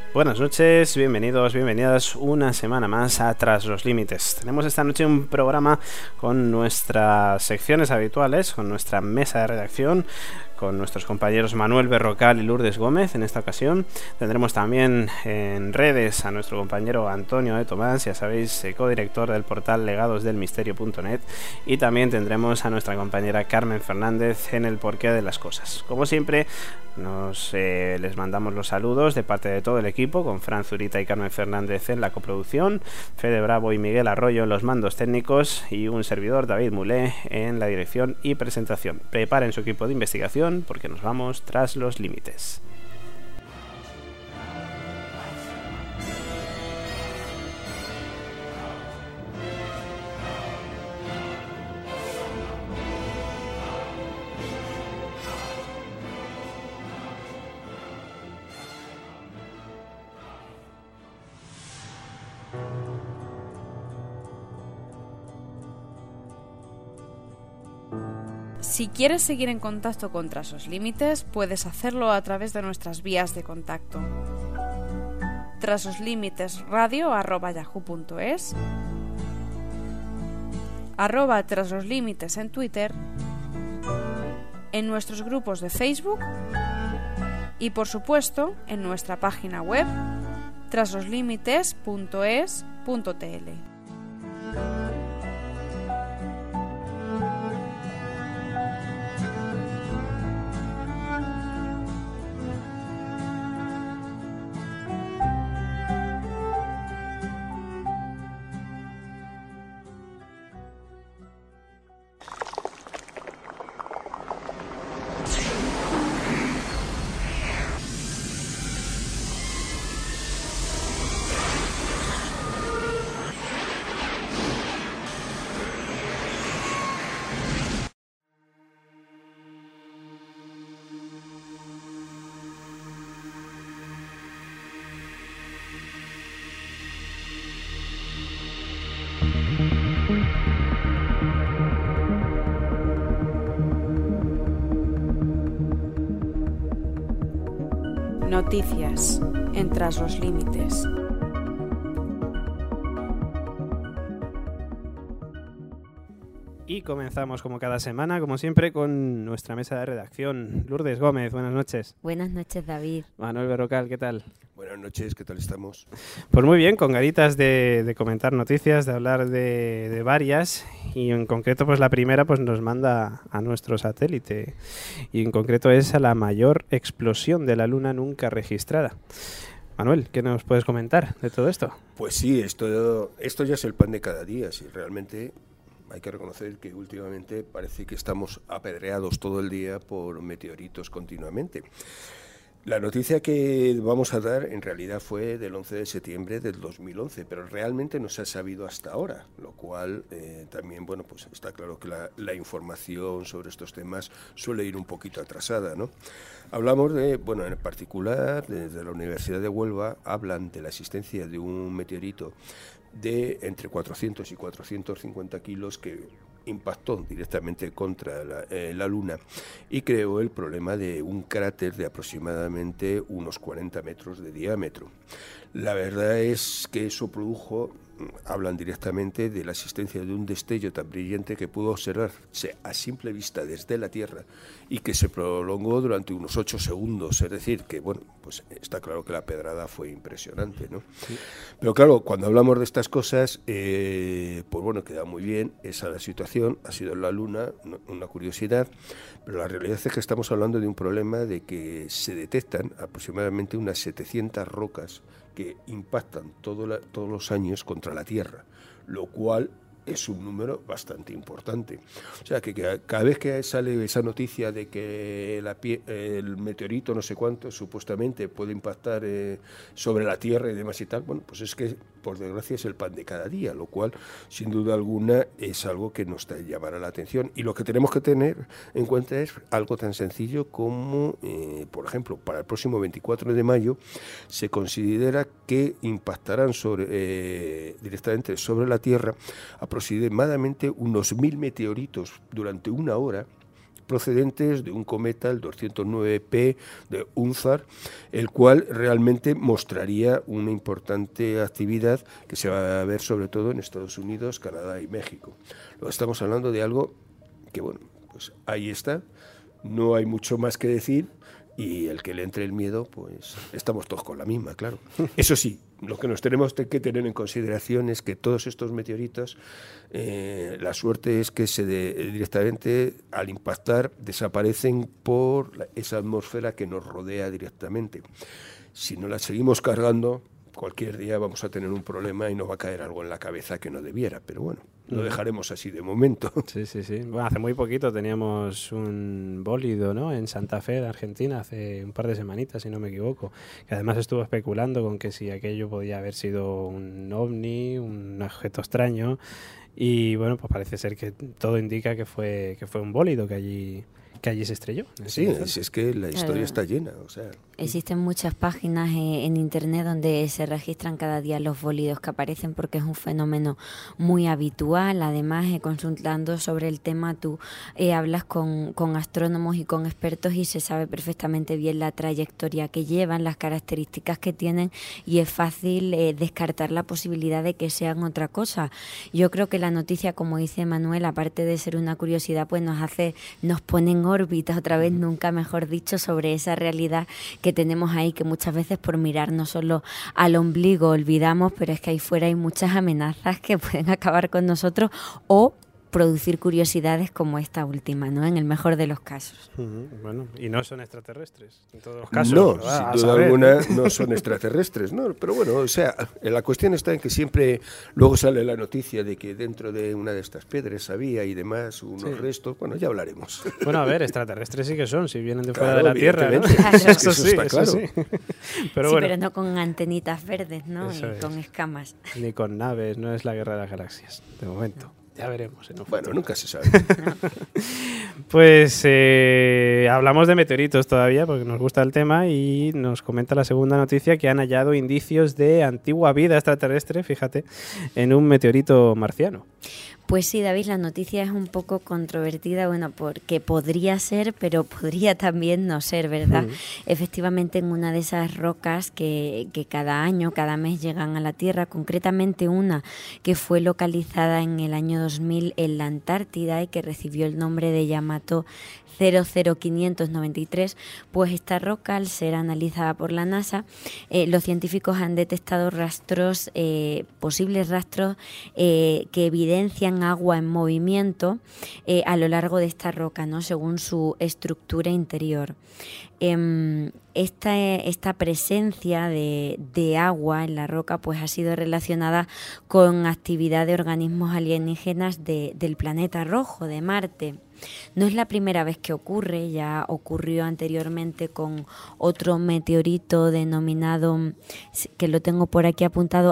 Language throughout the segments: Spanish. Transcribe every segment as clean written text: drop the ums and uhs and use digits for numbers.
Buenas noches, bienvenidos, bienvenidas una semana más a Tras los Límites. Tenemos esta noche un programa con nuestras secciones habituales, con nuestra mesa de redacción, con nuestros compañeros Manuel Berrocal y Lourdes Gómez. En esta ocasión tendremos también en redes a nuestro compañero Antonio de Tomás, ya sabéis, codirector del portal legadosdelmisterio.net, y también tendremos a nuestra compañera Carmen Fernández en el porqué de las cosas. Como siempre, les mandamos los saludos de parte de todo el equipo, con Fran Zurita y Carmen Fernández en la coproducción, Fede Bravo y Miguel Arroyo en los mandos técnicos y un servidor, David Mulé, en la dirección y presentación. Preparen su equipo de investigación porque nos vamos tras los límites. Si quieres seguir en contacto con Tras los Límites, puedes hacerlo a través de nuestras vías de contacto. trasloslimitesradio@yahoo.es, @trasloslímites en Twitter, en nuestros grupos de Facebook y, por supuesto, en nuestra página web trasloslimites.es.tl. Noticias en Tras los Límites. Y comenzamos como cada semana, como siempre, con nuestra mesa de redacción. Lourdes Gómez, buenas noches. Buenas noches, David. Manuel Berrocal, ¿qué tal? Buenas noches, ¿qué tal estamos? Pues muy bien, con ganitas de comentar noticias, de hablar de varias, y en concreto pues la primera pues nos manda a nuestro satélite, y en concreto es a la mayor explosión de la Luna nunca registrada. Manuel, ¿qué nos puedes comentar de todo esto? Pues sí, esto ya es el pan de cada día, sí, realmente hay que reconocer que últimamente parece que estamos apedreados todo el día por meteoritos continuamente. La noticia que vamos a dar en realidad fue del 11 de septiembre del 2011, pero realmente no se ha sabido hasta ahora, lo cual también, bueno, pues está claro que la información sobre estos temas suele ir un poquito atrasada, ¿no? Hablamos de, bueno, en particular, desde la Universidad de Huelva, hablan de la existencia de un meteorito de entre 400 y 450 kilos que impactó directamente contra la Luna y creó el problema de un cráter de aproximadamente unos 40 metros de diámetro. La verdad es que eso produjo, hablan directamente de la existencia de un destello tan brillante que pudo observarse a simple vista desde la Tierra y que se prolongó durante unos 8 segundos, es decir, que bueno, pues está claro que la pedrada fue impresionante, ¿no? Sí. Pero claro, cuando hablamos de estas cosas, pues bueno, queda muy bien, esa la situación, ha sido en la Luna, una curiosidad, pero la realidad es que estamos hablando de un problema de que se detectan aproximadamente unas 700 rocas que impactan todos los años contra la Tierra, lo cual es un número bastante importante. O sea, que cada vez que sale esa noticia de que el meteorito no sé cuánto supuestamente puede impactar sobre la Tierra y demás y tal, bueno, pues es que por desgracia es el pan de cada día, lo cual sin duda alguna es algo que nos llamará la atención. Y lo que tenemos que tener en cuenta es algo tan sencillo como, por ejemplo, para el próximo 24 de mayo se considera que impactarán directamente sobre la Tierra aproximadamente unos 1000 meteoritos durante una hora, procedentes de un cometa, el 209P de Unzar, el cual realmente mostraría una importante actividad que se va a ver sobre todo en Estados Unidos, Canadá y México. Luego estamos hablando de algo que, bueno, pues ahí está, no hay mucho más que decir, y el que le entre el miedo, pues estamos todos con la misma, claro. Eso sí, lo que nos tenemos que tener en consideración es que todos estos meteoritos, la suerte es que directamente al impactar desaparecen por esa atmósfera que nos rodea directamente. Si no la seguimos cargando, cualquier día vamos a tener un problema y nos va a caer algo en la cabeza que no debiera, pero bueno, lo dejaremos así de momento. Sí. Bueno, hace muy poquito teníamos un bólido, ¿no?, en Santa Fe, de Argentina, hace un par de semanitas, si no me equivoco, que además estuvo especulando con que si aquello podía haber sido un ovni, un objeto extraño, y bueno, pues parece ser que todo indica que fue un bólido que allí se estrelló. Sí, es que la historia está llena, o sea. Existen muchas páginas en internet donde se registran cada día los bólidos que aparecen, porque es un fenómeno muy habitual. Además, consultando sobre el tema, tú hablas con astrónomos y con expertos y se sabe perfectamente bien la trayectoria que llevan, las características que tienen, y es fácil descartar la posibilidad de que sean otra cosa. Yo creo que la noticia, como dice Manuel, aparte de ser una curiosidad, pues nos pone en órbita otra vez, nunca mejor dicho, sobre esa realidad que tenemos ahí, que muchas veces por mirarnos solo al ombligo olvidamos, pero es que ahí fuera hay muchas amenazas que pueden acabar con nosotros o producir curiosidades como esta última, ¿no?, en el mejor de los casos. Bueno, y no son extraterrestres en todos los casos. No, sin duda alguna no son extraterrestres, ¿no? Pero bueno, o sea, la cuestión está en que siempre luego sale la noticia de que dentro de una de estas piedras había y demás unos restos. Bueno, ya hablaremos. Bueno, a ver, extraterrestres sí que son, si vienen de fuera de la Tierra, ¿no? Claro. Eso sí, está claro. Sí. Pero sí, bueno, pero no con antenitas verdes, ¿no? Y con escamas. Ni con naves, no es la guerra de las galaxias, de momento. Ya veremos. Bueno, nunca se sabe. Pues hablamos de meteoritos todavía porque nos gusta el tema, y nos comenta la segunda noticia que han hallado indicios de antigua vida extraterrestre, fíjate, en un meteorito marciano. Pues sí, David, la noticia es un poco controvertida, bueno, porque podría ser, pero podría también no ser, ¿verdad? Efectivamente, en una de esas rocas que cada año, cada mes llegan a la Tierra, concretamente una que fue localizada en el año 2000 en la Antártida y que recibió el nombre de Yamato 00593, pues esta roca, al ser analizada por la NASA, los científicos han detectado rastros, posibles rastros que evidencian agua en movimiento a lo largo de esta roca, ¿no?, según su estructura interior. Esta presencia de agua en la roca pues ha sido relacionada con actividad de organismos alienígenas del planeta rojo, de Marte. No es la primera vez que ocurre, ya ocurrió anteriormente con otro meteorito denominado, que lo tengo por aquí apuntado,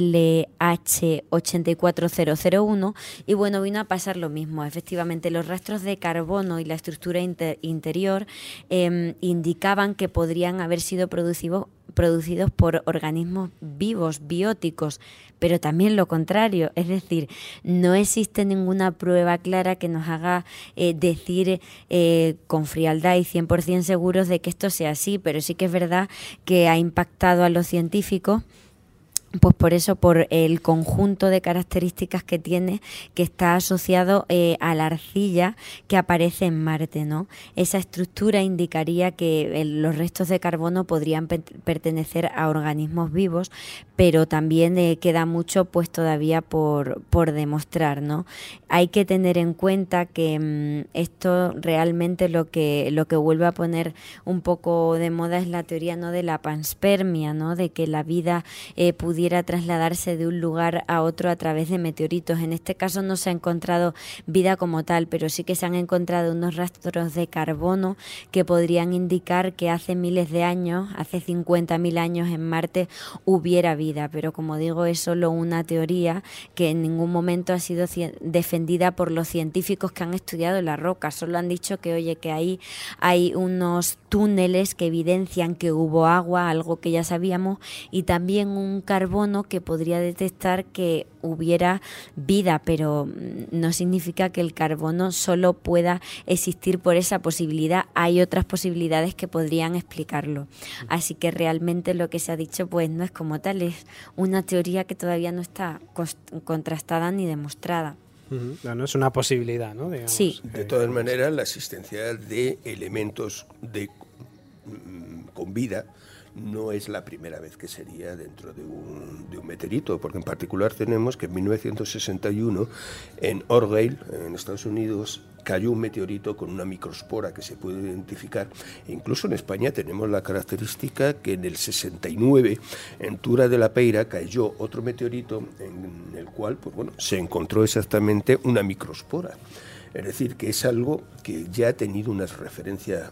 ALH84001, y bueno, vino a pasar lo mismo. Efectivamente, los rastros de carbono y la estructura interior indicaban que podrían haber sido producidos por organismos vivos, bióticos, pero también lo contrario, es decir, no existe ninguna prueba clara que nos haga decir con frialdad y 100% seguros de que esto sea así, pero sí que es verdad que ha impactado a los científicos. Pues por eso, por el conjunto de características que tiene, que está asociado a la arcilla que aparece en Marte, ¿no? Esa estructura indicaría que los restos de carbono podrían pertenecer a organismos vivos, pero también queda mucho pues todavía por demostrar, ¿no? Hay que tener en cuenta que esto realmente lo que vuelve a poner un poco de moda es la teoría, ¿no?, de la panspermia, ¿no?, de que la vida pudiera trasladarse de un lugar a otro a través de meteoritos. En este caso no se ha encontrado vida como tal, pero sí que se han encontrado unos rastros de carbono que podrían indicar que hace miles de años, hace 50.000 años, en Marte hubiera vida, pero como digo, es solo una teoría que en ningún momento ha sido defendida por los científicos que han estudiado la roca. Solo han dicho que, oye, que ahí hay unos túneles que evidencian que hubo agua, algo que ya sabíamos, y también un carbono carbono que podría detectar que hubiera vida, pero no significa que el carbono solo pueda existir por esa posibilidad. Hay otras posibilidades que podrían explicarlo. Así que realmente lo que se ha dicho pues no es como tal, es una teoría que todavía no está contrastada ni demostrada. No es una posibilidad, ¿no? Digamos, sí. De todas maneras, la existencia de elementos con vida no es la primera vez que sería dentro de un meteorito, porque en particular tenemos que en 1961 en Orgueil, en Estados Unidos, cayó un meteorito con una microspora que se puede identificar. E incluso en España tenemos la característica que en el 69, en Tura de la Peira, cayó otro meteorito en el cual pues bueno, se encontró exactamente una microspora. Es decir, que es algo que ya ha tenido una referencia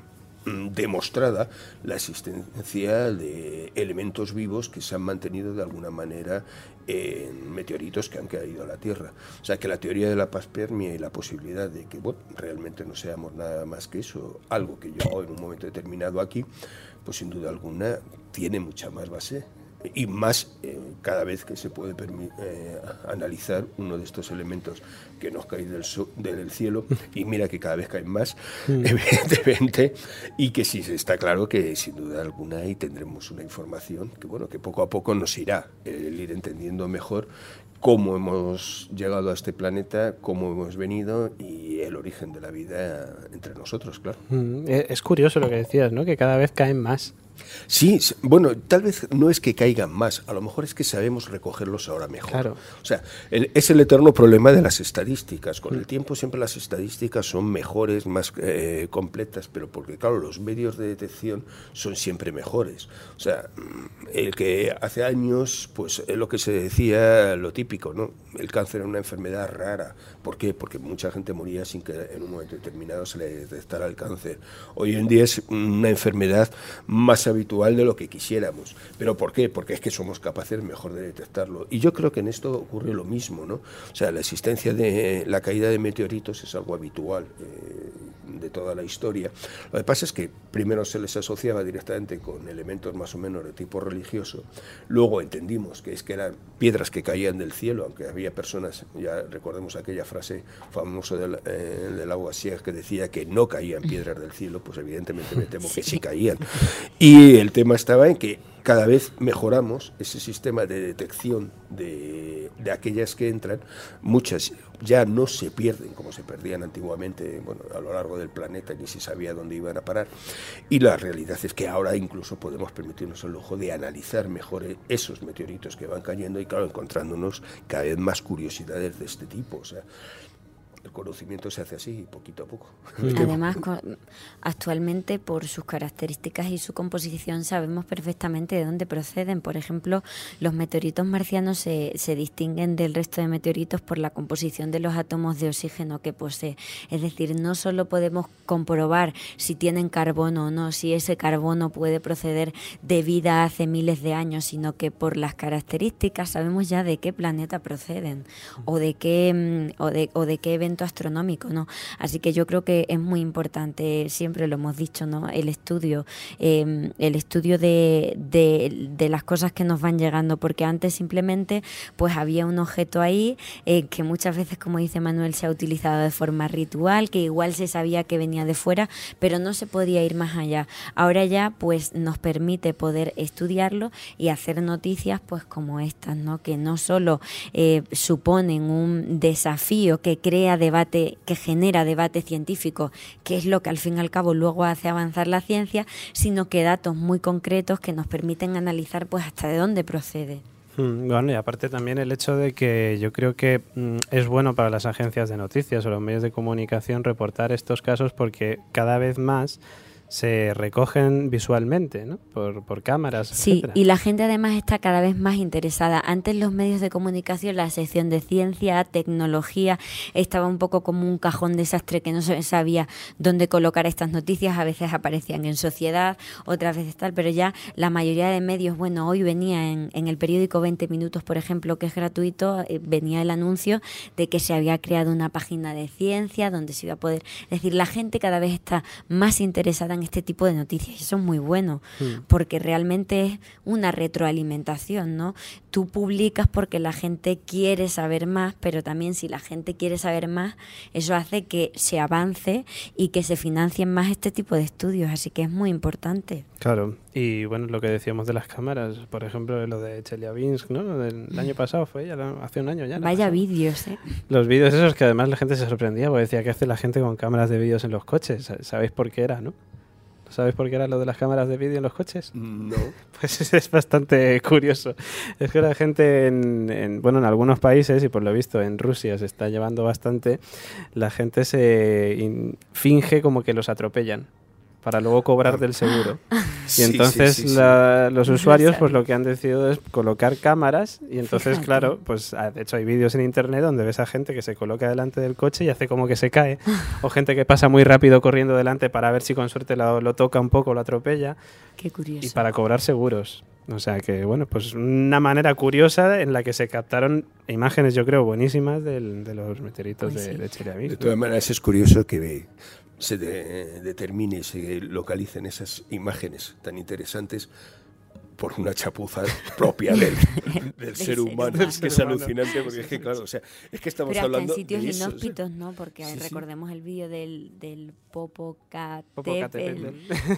demostrada, la existencia de elementos vivos que se han mantenido de alguna manera en meteoritos que han caído a la Tierra. O sea que la teoría de la panspermia y la posibilidad de que bueno, realmente no seamos nada más que eso, algo que yo en un momento determinado aquí, pues sin duda alguna tiene mucha más base. Y más cada vez que se puede analizar uno de estos elementos que nos cae del cielo, y mira que cada vez caen más, evidentemente, y que sí está claro que sin duda alguna ahí tendremos una información que bueno, que poco a poco nos irá el ir entendiendo mejor cómo hemos llegado a este planeta, cómo hemos venido y el origen de la vida entre nosotros, claro. Es curioso lo que decías, ¿no? Que cada vez caen más. Sí, bueno, tal vez no es que caigan más, a lo mejor es que sabemos recogerlos ahora mejor. Claro. O sea, es el eterno problema de las estadísticas. Con el tiempo siempre las estadísticas son mejores, más completas, pero porque, claro, los medios de detección son siempre mejores. O sea, el que hace años, pues es lo que se decía, lo típico, ¿no? El cáncer era una enfermedad rara. ¿Por qué? Porque mucha gente moría sin que en un momento determinado se le detectara el cáncer. Hoy en día es una enfermedad más habitual de lo que quisiéramos. ¿Pero por qué? Porque es que somos capaces mejor de detectarlo. Y yo creo que en esto ocurre lo mismo, ¿no? O sea, la existencia de la caída de meteoritos es algo habitual de toda la historia. Lo que pasa es que primero se les asociaba directamente con elementos más o menos de tipo religioso. Luego entendimos que eran piedras que caían del cielo, aunque había personas, ya recordemos aquella frase famosa del Lavoisier que decía que no caían piedras del cielo, pues evidentemente me temo que sí caían. Y el tema estaba en que cada vez mejoramos ese sistema de detección de aquellas que entran. Muchas ya no se pierden como se perdían antiguamente, bueno, a lo largo del planeta, ni se sabía dónde iban a parar. Y la realidad es que ahora incluso podemos permitirnos el lujo de analizar mejor esos meteoritos que van cayendo y, claro, encontrándonos cada vez más curiosidades de este tipo. O sea, el conocimiento se hace así, poquito a poco. Además, actualmente, por sus características y su composición, sabemos perfectamente de dónde proceden. Por ejemplo, los meteoritos marcianos se distinguen del resto de meteoritos por la composición de los átomos de oxígeno que posee. Es decir, no solo podemos comprobar si tienen carbono o no, si ese carbono puede proceder de vida hace miles de años, sino que por las características sabemos ya de qué planeta proceden o de qué evento astronómico, ¿no? Así que yo creo que es muy importante, siempre lo hemos dicho, ¿no? El estudio de las cosas que nos van llegando, porque antes simplemente pues había un objeto ahí que muchas veces, como dice Manuel, se ha utilizado de forma ritual, que igual se sabía que venía de fuera, pero no se podía ir más allá. Ahora ya pues nos permite poder estudiarlo y hacer noticias pues como estas, ¿no? Que no solo suponen un desafío que crea debate, que genera debate científico, que es lo que al fin y al cabo luego hace avanzar la ciencia, sino que datos muy concretos que nos permiten analizar pues hasta de dónde procede. Bueno, y aparte también el hecho de que yo creo que es bueno para las agencias de noticias o los medios de comunicación reportar estos casos, porque cada vez más se recogen visualmente, ¿no? Por cámaras, sí, etcétera. Y la gente además está cada vez más interesada. Antes los medios de comunicación, la sección de ciencia, tecnología, estaba un poco como un cajón desastre que no se sabía dónde colocar estas noticias. A veces aparecían en Sociedad, otras veces tal, pero ya la mayoría de medios, bueno, hoy venía en el periódico 20 Minutos, por ejemplo, que es gratuito, venía el anuncio de que se había creado una página de ciencia donde se iba a poder... Es decir, la gente cada vez está más interesada llegaran este tipo de noticias. Y eso es muy bueno, porque realmente es una retroalimentación, ¿no? Tú publicas porque la gente quiere saber más, pero también si la gente quiere saber más, eso hace que se avance y que se financien más este tipo de estudios, así que es muy importante. Claro, y bueno, lo que decíamos de las cámaras, por ejemplo, lo de Chelyabinsk, ¿no? El año pasado fue, hace un año ya. Vaya vídeos, ¿eh? Los vídeos esos que además la gente se sorprendía, porque decía, ¿qué hace la gente con cámaras de vídeos en los coches? ¿Sabéis por qué era, no? ¿Sabéis por qué era lo de las cámaras de vídeo en los coches? No. Pues es bastante curioso. Es que la gente en algunos países, y por lo visto en Rusia se está llevando bastante, la gente finge como que los atropellan para luego cobrar del seguro. Y entonces los usuarios pues lo que han decidido es colocar cámaras y entonces, fíjate, claro, pues de hecho hay vídeos en internet donde ves a gente que se coloca delante del coche y hace como que se cae, o gente que pasa muy rápido corriendo delante para ver si con suerte lo toca un poco, lo atropella. Qué curioso. Y para cobrar seguros. O sea que, bueno, pues una manera curiosa en la que se captaron imágenes, yo creo, buenísimas de los meteoritos pues de Chelyabinsk. De todas maneras es curioso que se determine, se localicen esas imágenes tan interesantes por una chapuza propia del ser humano. Es que es alucinante, porque es que, claro, o sea, es que estamos hablando en sitios de eso, inhóspitos, ¿no? Porque recordemos el vídeo del Popocatépetl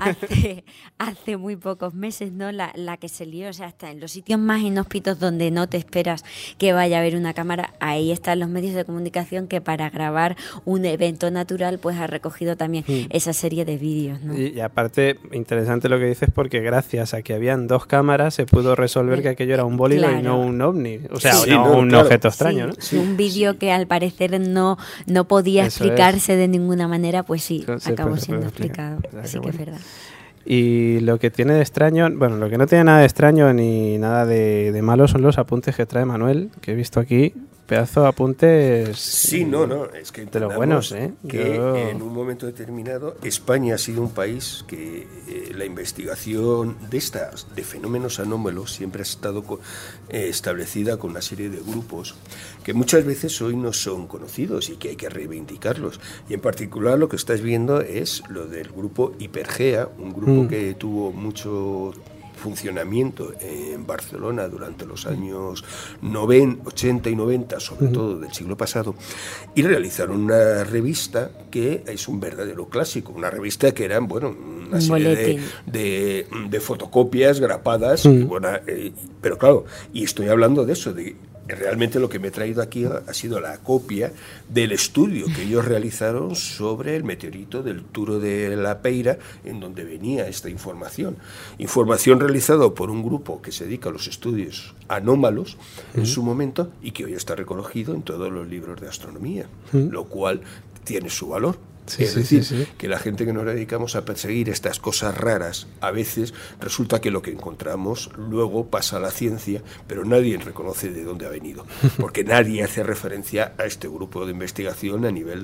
hace muy pocos meses, ¿no? La que se lió, o sea, hasta en los sitios más inhóspitos donde no te esperas que vaya a haber una cámara, ahí están los medios de comunicación que para grabar un evento natural pues ha recogido también esa serie de vídeos, ¿no? Y aparte, interesante lo que dices, porque gracias a que habían dos cámaras se pudo resolver que aquello era un bólido, claro, y no un ovni, o sea, un objeto extraño, ¿no? Sí, un vídeo que al parecer no podía explicarse de ninguna manera, pues sí, acabó siendo explicado, así que es verdad. Y lo que tiene de extraño, bueno, lo que no tiene nada de extraño ni nada de malo son los apuntes que trae Manuel, que he visto aquí. Pedazo de apuntes. Sí, no, es que de los buenos, ¿eh? Que en un momento determinado España ha sido un país que la investigación de fenómenos anómalos siempre ha estado establecida con una serie de grupos que muchas veces hoy no son conocidos y que hay que reivindicarlos. Y en particular lo que estás viendo es lo del grupo Hipergea, un grupo que tuvo mucho funcionamiento en Barcelona durante los años 80 y 90, sobre todo del siglo pasado, y realizaron una revista que es un verdadero clásico, una revista que eran, bueno, una serie de fotocopias grapadas, pero claro, y estoy hablando de eso, de realmente lo que me he traído aquí ha sido la copia del estudio que ellos realizaron sobre el meteorito del Turo de la Peira, en donde venía esta información realizada por un grupo que se dedica a los estudios anómalos en su momento y que hoy está recogido en todos los libros de astronomía, lo cual tiene su valor. Es decir, que la gente que nos dedicamos a perseguir estas cosas raras, a veces resulta que lo que encontramos luego pasa a la ciencia, pero nadie reconoce de dónde ha venido, porque nadie hace referencia a este grupo de investigación a nivel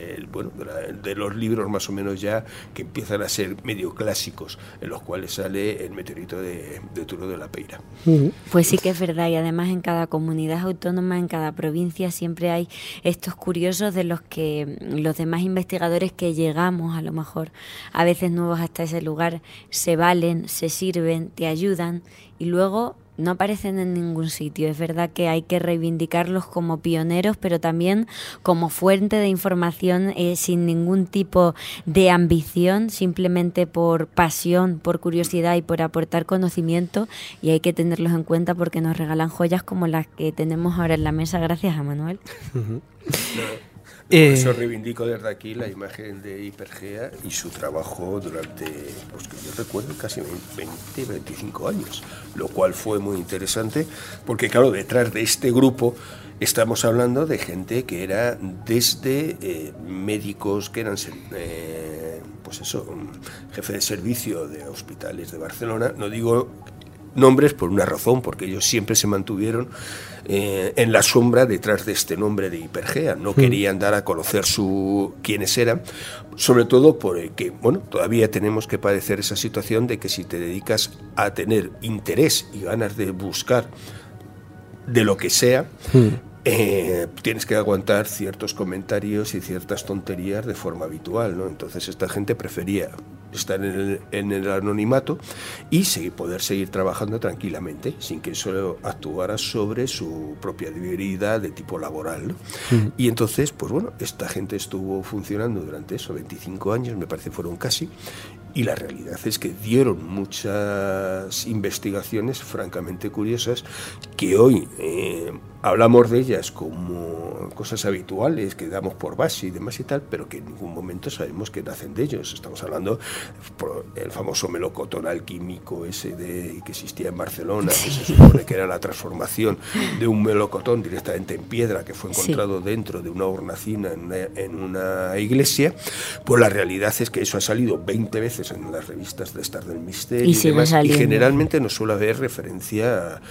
de los libros más o menos ya que empiezan a ser medio clásicos, en los cuales sale el meteorito de Turo de la Peira. Pues sí que es verdad, y además en cada comunidad autónoma, en cada provincia, siempre hay estos curiosos de los que los demás investigadores que llegamos, a lo mejor a veces nuevos hasta ese lugar, se valen, se sirven, te ayudan y luego no aparecen en ningún sitio. Es verdad que hay que reivindicarlos como pioneros, pero también como fuente de información sin ningún tipo de ambición, simplemente por pasión, por curiosidad y por aportar conocimiento, y hay que tenerlos en cuenta porque nos regalan joyas como las que tenemos ahora en la mesa gracias a Manuel. Por eso reivindico desde aquí la imagen de Hipergea y su trabajo durante, pues que yo recuerdo, casi 20-25 años, lo cual fue muy interesante, porque claro, detrás de este grupo estamos hablando de gente que era desde médicos que eran jefe de servicio de hospitales de Barcelona, no digo nombres por una razón, porque ellos siempre se mantuvieron en la sombra detrás de este nombre de Hipergea, no querían dar a conocer quiénes eran, sobre todo porque, bueno, todavía tenemos que padecer esa situación de que si te dedicas a tener interés y ganas de buscar de lo que sea, tienes que aguantar ciertos comentarios y ciertas tonterías de forma habitual, ¿no? Entonces esta gente prefería estar en el anonimato y poder seguir trabajando tranquilamente, sin que eso actuara sobre su propia vida de tipo laboral, ¿no? Y entonces, pues bueno, esta gente estuvo funcionando durante 25 años, me parece fueron casi, y la realidad es que dieron muchas investigaciones francamente curiosas que hoy hablamos de ellas como cosas habituales que damos por base y demás y tal, pero que en ningún momento sabemos que nacen de ellos. Estamos hablando por el famoso melocotón alquímico ese que existía en Barcelona, que se supone que era la transformación de un melocotón directamente en piedra que fue encontrado dentro de una hornacina en una iglesia. Pues la realidad es que eso ha salido 20 veces en las revistas de Star del Misterio y demás, y generalmente no suele haber referencia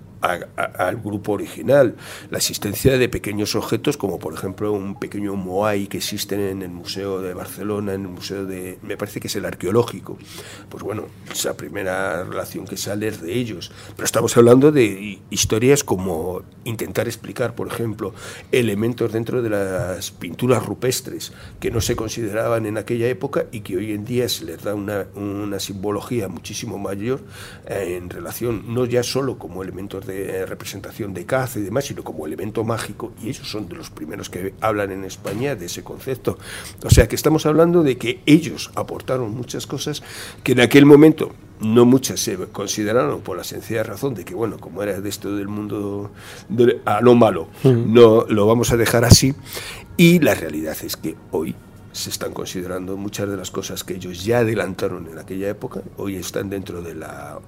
al grupo original. La existencia de pequeños objetos, como por ejemplo un pequeño moai que existen en el Museo de Barcelona, en el Museo me parece que es el arqueológico, pues bueno, esa primera relación que sale es de ellos, pero estamos hablando de historias como intentar explicar, por ejemplo, elementos dentro de las pinturas rupestres que no se consideraban en aquella época y que hoy en día se les da una simbología muchísimo mayor en relación, no ya solo como elementos de representación de caza y demás, sino como elemento mágico, y ellos son de los primeros que hablan en España de ese concepto. O sea que estamos hablando de que ellos aportaron muchas cosas que en aquel momento no muchas se consideraron, por la sencilla razón de que, bueno, como era de esto del mundo anómalo, no lo vamos a dejar así, y la realidad es que hoy se están considerando muchas de las cosas que ellos ya adelantaron en aquella época, hoy están dentro de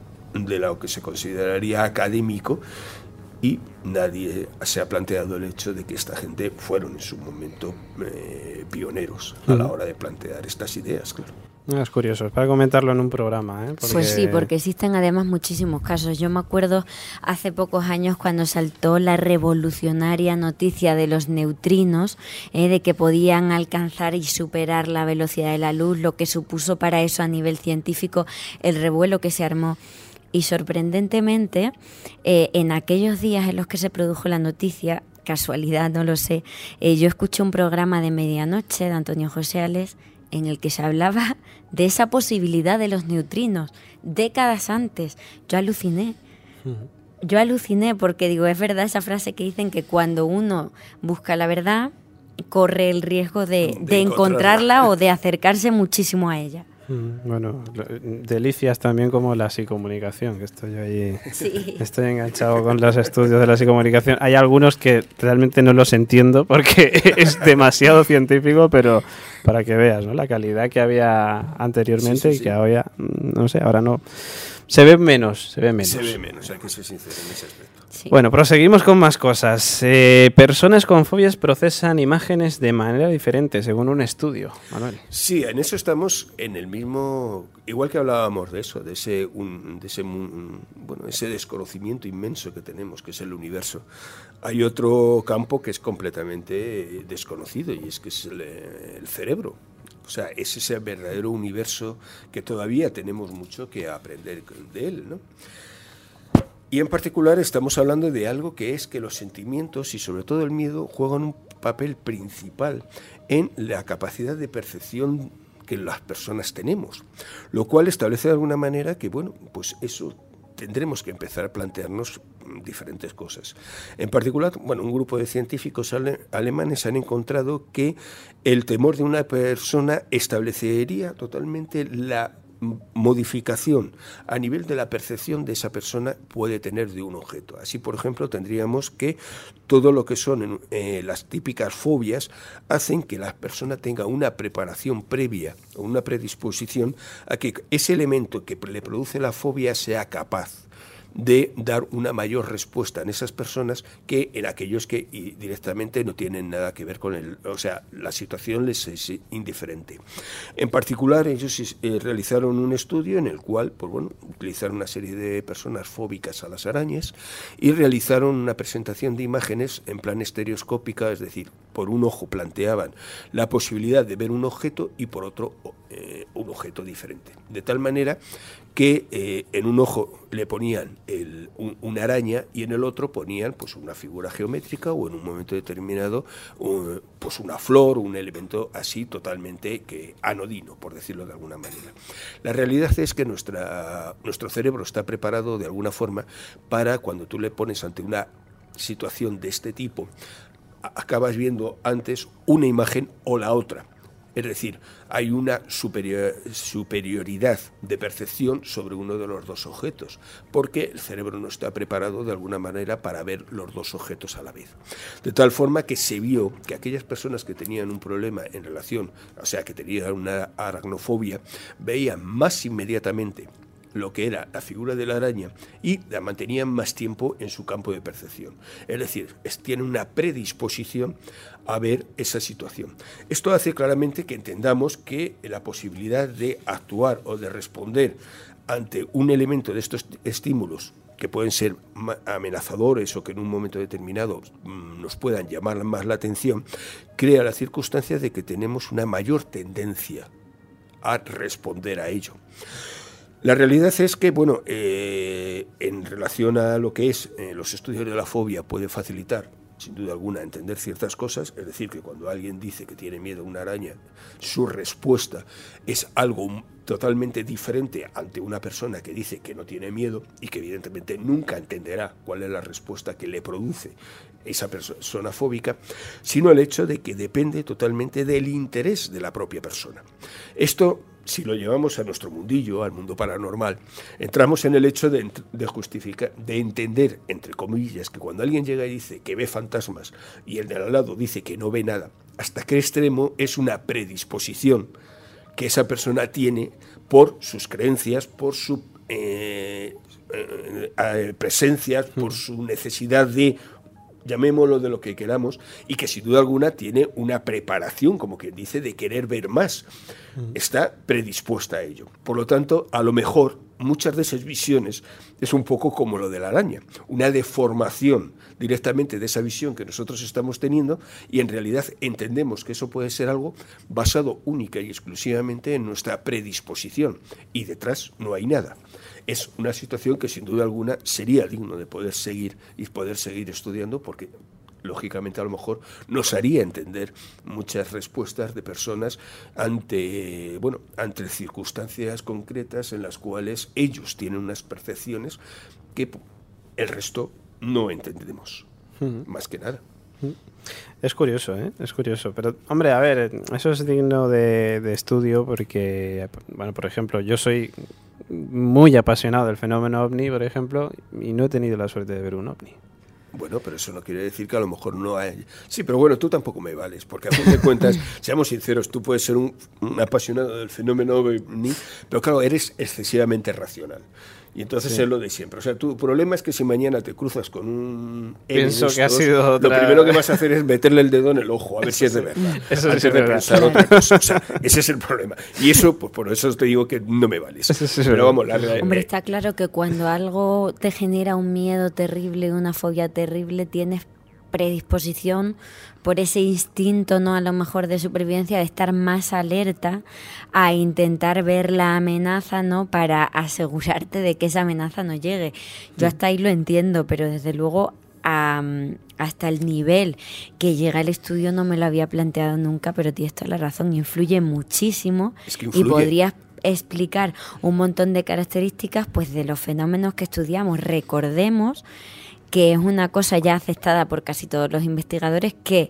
lo que se consideraría académico, y nadie se ha planteado el hecho de que esta gente fueron en su momento pioneros a la hora de plantear estas ideas, claro. Es curioso, es para comentarlo en un programa, ¿eh? Pues sí, porque existen además muchísimos casos. Yo me acuerdo hace pocos años cuando saltó la revolucionaria noticia de los neutrinos, de que podían alcanzar y superar la velocidad de la luz, lo que supuso para eso a nivel científico el revuelo que se armó. Y sorprendentemente, en aquellos días en los que se produjo la noticia, casualidad, no lo sé, yo escuché un programa de medianoche de Antonio José Ales en el que se hablaba de esa posibilidad de los neutrinos décadas antes. Yo aluciné porque digo, es verdad esa frase que dicen que cuando uno busca la verdad corre el riesgo de encontrarla o de acercarse muchísimo a ella. Bueno, delicias también como la psicomunicación, que estoy ahí, estoy enganchado con los estudios de la psicomunicación. Hay algunos que realmente no los entiendo porque es demasiado científico, pero para que veas, ¿no?, la calidad que había anteriormente y que ahora, no sé, ahora no. Se ve menos. Hay que ser sincero en ese aspecto. Sí. Bueno, proseguimos con más cosas. Personas con fobias procesan imágenes de manera diferente, según un estudio. Manuel. Sí, en eso estamos en el mismo, igual que hablábamos de eso, de ese desconocimiento inmenso que tenemos, que es el universo. Hay otro campo que es completamente desconocido y es que es el cerebro. O sea, es ese verdadero universo que todavía tenemos mucho que aprender de él, ¿no? Y en particular estamos hablando de algo que es que los sentimientos y sobre todo el miedo juegan un papel principal en la capacidad de percepción que las personas tenemos, lo cual establece de alguna manera que, bueno, pues eso tendremos que empezar a plantearnos diferentes cosas. En particular, bueno, un grupo de científicos alemanes han encontrado que el temor de una persona establecería totalmente la modificación a nivel de la percepción de esa persona puede tener de un objeto. Así, por ejemplo, tendríamos que todo lo que son las típicas fobias hacen que la persona tenga una preparación previa o una predisposición a que ese elemento que le produce la fobia sea capaz de dar una mayor respuesta en esas personas que en aquellos que directamente no tienen nada que ver con la situación les es indiferente. En particular, ellos realizaron un estudio en el cual, pues bueno, utilizaron una serie de personas fóbicas a las arañas y realizaron una presentación de imágenes en plan estereoscópica, es decir, por un ojo planteaban la posibilidad de ver un objeto y por otro un objeto diferente. De tal manera que en un ojo le ponían una araña y en el otro ponían pues una figura geométrica o en un momento determinado pues una flor, un elemento así totalmente anodino, por decirlo de alguna manera. La realidad es que nuestro cerebro está preparado de alguna forma para cuando tú le pones ante una situación de este tipo, acabas viendo antes una imagen o la otra. Es decir, hay una superioridad de percepción sobre uno de los dos objetos, porque el cerebro no está preparado de alguna manera para ver los dos objetos a la vez. De tal forma que se vio que aquellas personas que tenían un problema en relación, o sea, que tenían una aracnofobia, veían más inmediatamente lo que era la figura de la araña y la mantenían más tiempo en su campo de percepción. Es decir, tiene una predisposición a ver esa situación. Esto hace claramente que entendamos que la posibilidad de actuar o de responder ante un elemento de estos estímulos que pueden ser amenazadores o que en un momento determinado nos puedan llamar más la atención, crea la circunstancia de que tenemos una mayor tendencia a responder a ello. La realidad es que, bueno, en relación a lo que es los estudios de la fobia, puede facilitar, sin duda alguna, entender ciertas cosas. Es decir, que cuando alguien dice que tiene miedo a una araña, su respuesta es algo totalmente diferente ante una persona que dice que no tiene miedo y que evidentemente nunca entenderá cuál es la respuesta que le produce esa persona fóbica, sino el hecho de que depende totalmente del interés de la propia persona. Esto, si lo llevamos a nuestro mundillo, al mundo paranormal, entramos en el hecho de justificar, de entender, entre comillas, que cuando alguien llega y dice que ve fantasmas y el de al lado dice que no ve nada, hasta qué extremo es una predisposición que esa persona tiene por sus creencias, por sus presencias, por su necesidad de, llamémoslo de lo que queramos, y que sin duda alguna tiene una preparación, como quien dice, de querer ver más. Está predispuesta a ello. Por lo tanto, a lo mejor muchas de esas visiones es un poco como lo de la araña, una deformación directamente de esa visión que nosotros estamos teniendo, y en realidad entendemos que eso puede ser algo basado única y exclusivamente en nuestra predisposición, y detrás no hay nada. Es una situación que sin duda alguna sería digno de poder seguir estudiando, porque lógicamente a lo mejor nos haría entender muchas respuestas de personas ante circunstancias concretas en las cuales ellos tienen unas percepciones que el resto no entendemos, más que nada. Es curioso, es curioso. Pero, hombre, a ver, eso es digno de estudio porque, bueno, por ejemplo, yo soy muy apasionado del fenómeno ovni, por ejemplo, y no he tenido la suerte de ver un ovni. Bueno, pero eso no quiere decir que a lo mejor no hay... Sí, pero bueno, tú tampoco me vales, porque a fin de cuentas, seamos sinceros, tú puedes ser un apasionado del fenómeno ovni, pero claro, eres excesivamente racional. Y entonces sí, es lo de siempre. O sea, tu problema es que si mañana te cruzas con un... Pienso que ha sido otra... Lo primero que vas a hacer es meterle el dedo en el ojo, a ver si es de verdad. Eso antes sí, de pensar otra cosa. O sea, ese es el problema. Y eso, pues por eso te digo que no me vales. Pero vamos, la realidad... Hombre, está claro que cuando algo te genera un miedo terrible, una fobia terrible, tienes predisposición por ese instinto, ¿no?, a lo mejor de supervivencia, de estar más alerta a intentar ver la amenaza, ¿no?, para asegurarte de que esa amenaza no llegue. Yo hasta ahí lo entiendo, pero desde luego hasta el nivel que llega el estudio no me lo había planteado nunca, pero tienes toda la razón, influye muchísimo. Es que influye. Y podrías explicar un montón de características pues de los fenómenos que estudiamos. Recordemos que es una cosa ya aceptada por casi todos los investigadores, que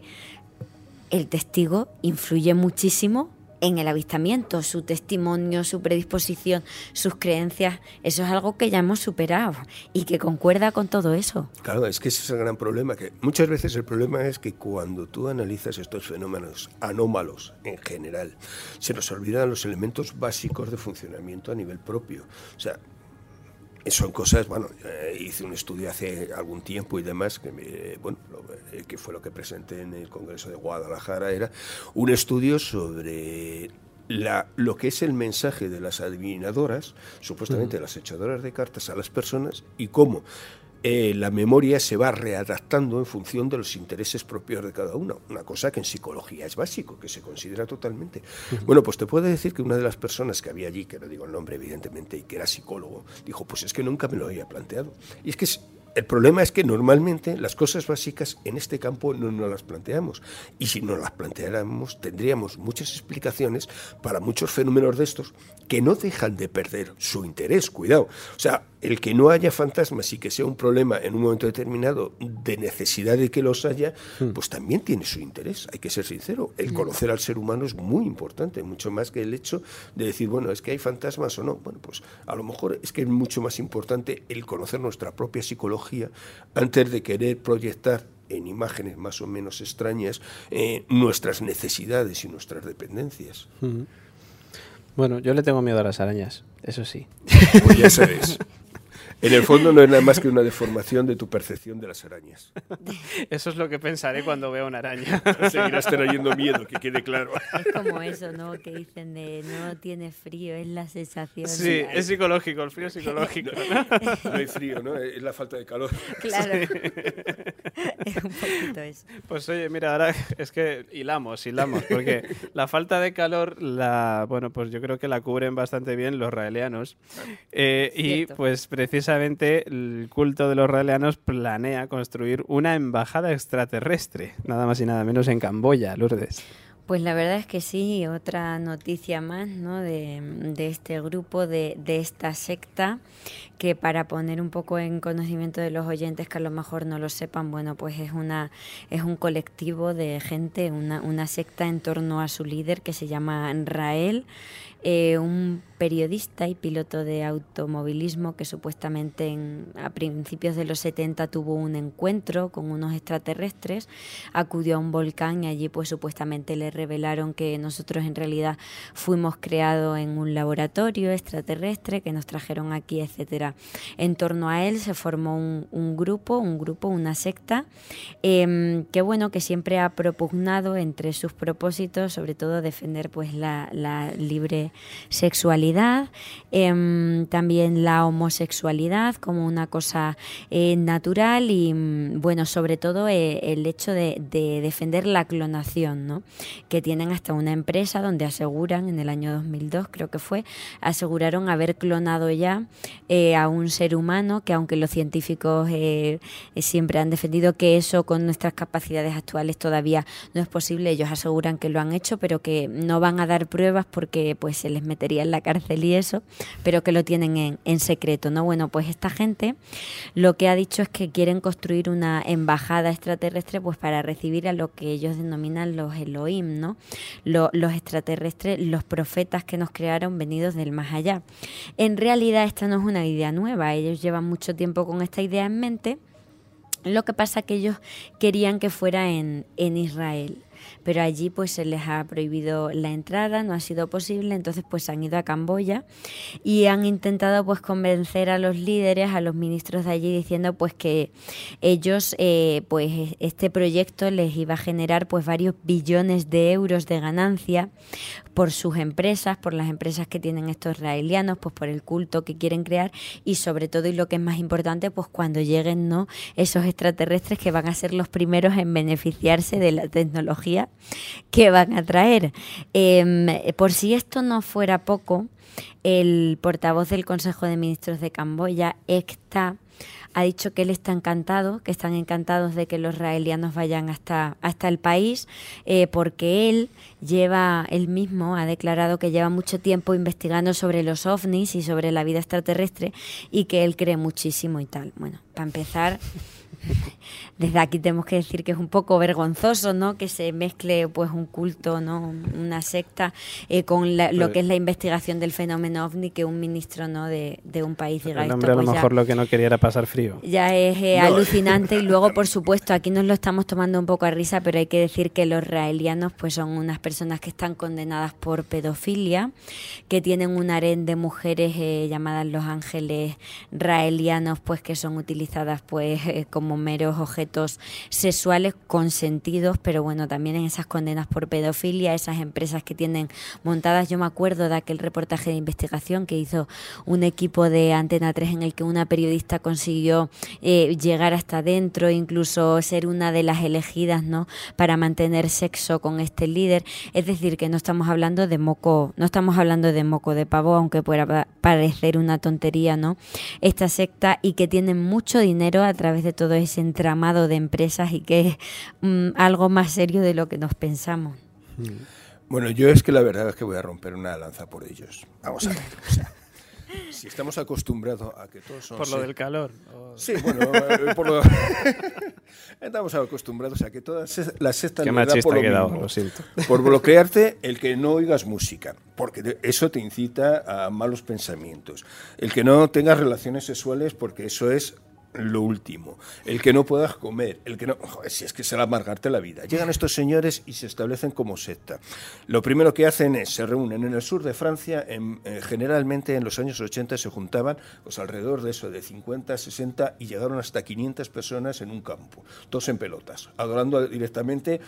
el testigo influye muchísimo en el avistamiento, su testimonio, su predisposición, sus creencias. Eso es algo que ya hemos superado y que concuerda con todo eso. Claro, es que ese es el gran problema, que muchas veces el problema es que cuando tú analizas estos fenómenos anómalos en general, se nos olvidan los elementos básicos de funcionamiento a nivel propio. O sea, son cosas, bueno, hice un estudio hace algún tiempo y demás, que fue lo que presenté en el Congreso de Guadalajara, era un estudio sobre lo que es el mensaje de las adivinadoras, supuestamente las echadoras de cartas a las personas, y cómo la memoria se va readaptando en función de los intereses propios de cada uno, una cosa que en psicología es básico, que se considera totalmente. Bueno, pues te puedo decir que una de las personas que había allí, que no digo el nombre evidentemente, y que era psicólogo, dijo, pues es que nunca me lo había planteado. Y es que el problema es que normalmente las cosas básicas en este campo no nos las planteamos. Y si nos las planteáramos, tendríamos muchas explicaciones para muchos fenómenos de estos que no dejan de perder su interés, cuidado. O sea, el que no haya fantasmas y que sea un problema en un momento determinado de necesidad de que los haya, pues también tiene su interés, hay que ser sincero. El conocer al ser humano es muy importante, mucho más que el hecho de decir, bueno, es que hay fantasmas o no. Bueno, pues a lo mejor es que es mucho más importante el conocer nuestra propia psicología antes de querer proyectar en imágenes más o menos extrañas nuestras necesidades y nuestras dependencias. Bueno, yo le tengo miedo a las arañas, eso sí. Pues ya sabes. En el fondo no es nada más que una deformación de tu percepción de las arañas. Eso es lo que pensaré cuando vea una araña. Seguirás trayendo miedo, que quede claro. Es como eso, ¿no? Que dicen de no tiene frío, es la sensación. Sí, es psicológico, el frío es psicológico. No hay frío, ¿no? Es la falta de calor. Claro. Es un poquito eso. Pues oye, mira, ahora es que hilamos, porque la falta de calor, bueno, pues yo creo que la cubren bastante bien los raelianos. Y pues precisamente el culto de los raelianos planea construir una embajada extraterrestre, nada más y nada menos en Camboya, Lourdes. Pues la verdad es que sí, otra noticia más, ¿no? de este grupo, de esta secta, que para poner un poco en conocimiento de los oyentes que a lo mejor no lo sepan, bueno, pues es un colectivo de gente, una secta en torno a su líder que se llama Rael, un periodista y piloto de automovilismo que supuestamente a principios de los 70 tuvo un encuentro con unos extraterrestres, acudió a un volcán y allí pues supuestamente le revelaron que nosotros en realidad fuimos creados en un laboratorio extraterrestre, que nos trajeron aquí, etcétera. En torno a él se formó un grupo, una secta, que bueno, que siempre ha propugnado entre sus propósitos, sobre todo defender pues la libre sexualidad, también la homosexualidad como una cosa natural y bueno, sobre todo el hecho de defender la clonación, ¿no? Que tienen hasta una empresa donde aseguran, en el año 2002 creo que fue, aseguraron haber clonado ya a un ser humano, que aunque los científicos siempre han defendido que eso con nuestras capacidades actuales todavía no es posible, ellos aseguran que lo han hecho, pero que no van a dar pruebas porque pues se les metería en la cárcel y eso, pero que lo tienen en secreto, ¿no? Bueno, pues esta gente lo que ha dicho es que quieren construir una embajada extraterrestre pues para recibir a lo que ellos denominan los Elohim, ¿no? Los extraterrestres, los profetas que nos crearon venidos del más allá. En realidad esta no es una idea nueva, ellos llevan mucho tiempo con esta idea en mente. Lo que pasa es que ellos querían que fuera en Israel, pero allí pues se les ha prohibido la entrada, no ha sido posible, entonces pues han ido a Camboya y han intentado pues convencer a los líderes, a los ministros de allí, diciendo pues que ellos pues este proyecto les iba a generar pues varios billones de euros de ganancia por sus empresas, por las empresas que tienen estos israelianos, pues por el culto que quieren crear y sobre todo, y lo que es más importante, pues cuando lleguen, ¿no?, esos extraterrestres que van a ser los primeros en beneficiarse de la tecnología que van a traer. Por si esto no fuera poco, el portavoz del Consejo de Ministros de Camboya, Ekta, ha dicho que él está encantado, que están encantados de que los israelianos vayan hasta el país, porque él mismo ha declarado que lleva mucho tiempo investigando sobre los ovnis y sobre la vida extraterrestre y que él cree muchísimo y tal. Bueno, para empezar, desde aquí tenemos que decir que es un poco vergonzoso, ¿no?, que se mezcle pues un culto, ¿no?, una secta con lo que es la investigación del fenómeno ovni, que un ministro, ¿no?, de un país diga el esto. hombre a lo pues mejor lo que no quería era pasar frío. Ya es alucinante. Y luego, por supuesto, aquí nos lo estamos tomando un poco a risa, pero hay que decir que los raelianos pues son unas personas que están condenadas por pedofilia, que tienen un harén de mujeres llamadas los ángeles raelianos, pues que son utilizadas pues como como meros objetos sexuales consentidos, pero bueno, también en esas condenas por pedofilia, esas empresas que tienen montadas. Yo me acuerdo de aquel reportaje de investigación que hizo un equipo de Antena 3 en el que una periodista consiguió llegar hasta dentro, incluso ser una de las elegidas, ¿no?, para mantener sexo con este líder. Es decir, que no estamos hablando de moco de pavo, aunque pueda parecer una tontería, ¿no?, esta secta, y que tienen mucho dinero a través de todo ese entramado de empresas, y que es algo más serio de lo que nos pensamos. Bueno, yo es que la verdad es que voy a romper una lanza por ellos. Vamos a ver, o sea, si estamos acostumbrados a que todos son... Por lo del calor. Sí, bueno, estamos acostumbrados a que todas las sectas... Qué le da machista por ha quedado, mismo. lo siento. Por bloquearte el que no oigas música, porque eso te incita a malos pensamientos. El que no tengas relaciones sexuales, porque eso es lo último. El que no puedas comer, el que no... Joder, si es que será amargarte la vida. Llegan estos señores y se establecen como secta. Lo primero que hacen es, se reúnen en el sur de Francia, generalmente en los años 80 se juntaban pues alrededor de eso, de 50, 60, y llegaron hasta 500 personas en un campo, todos en pelotas, adorando directamente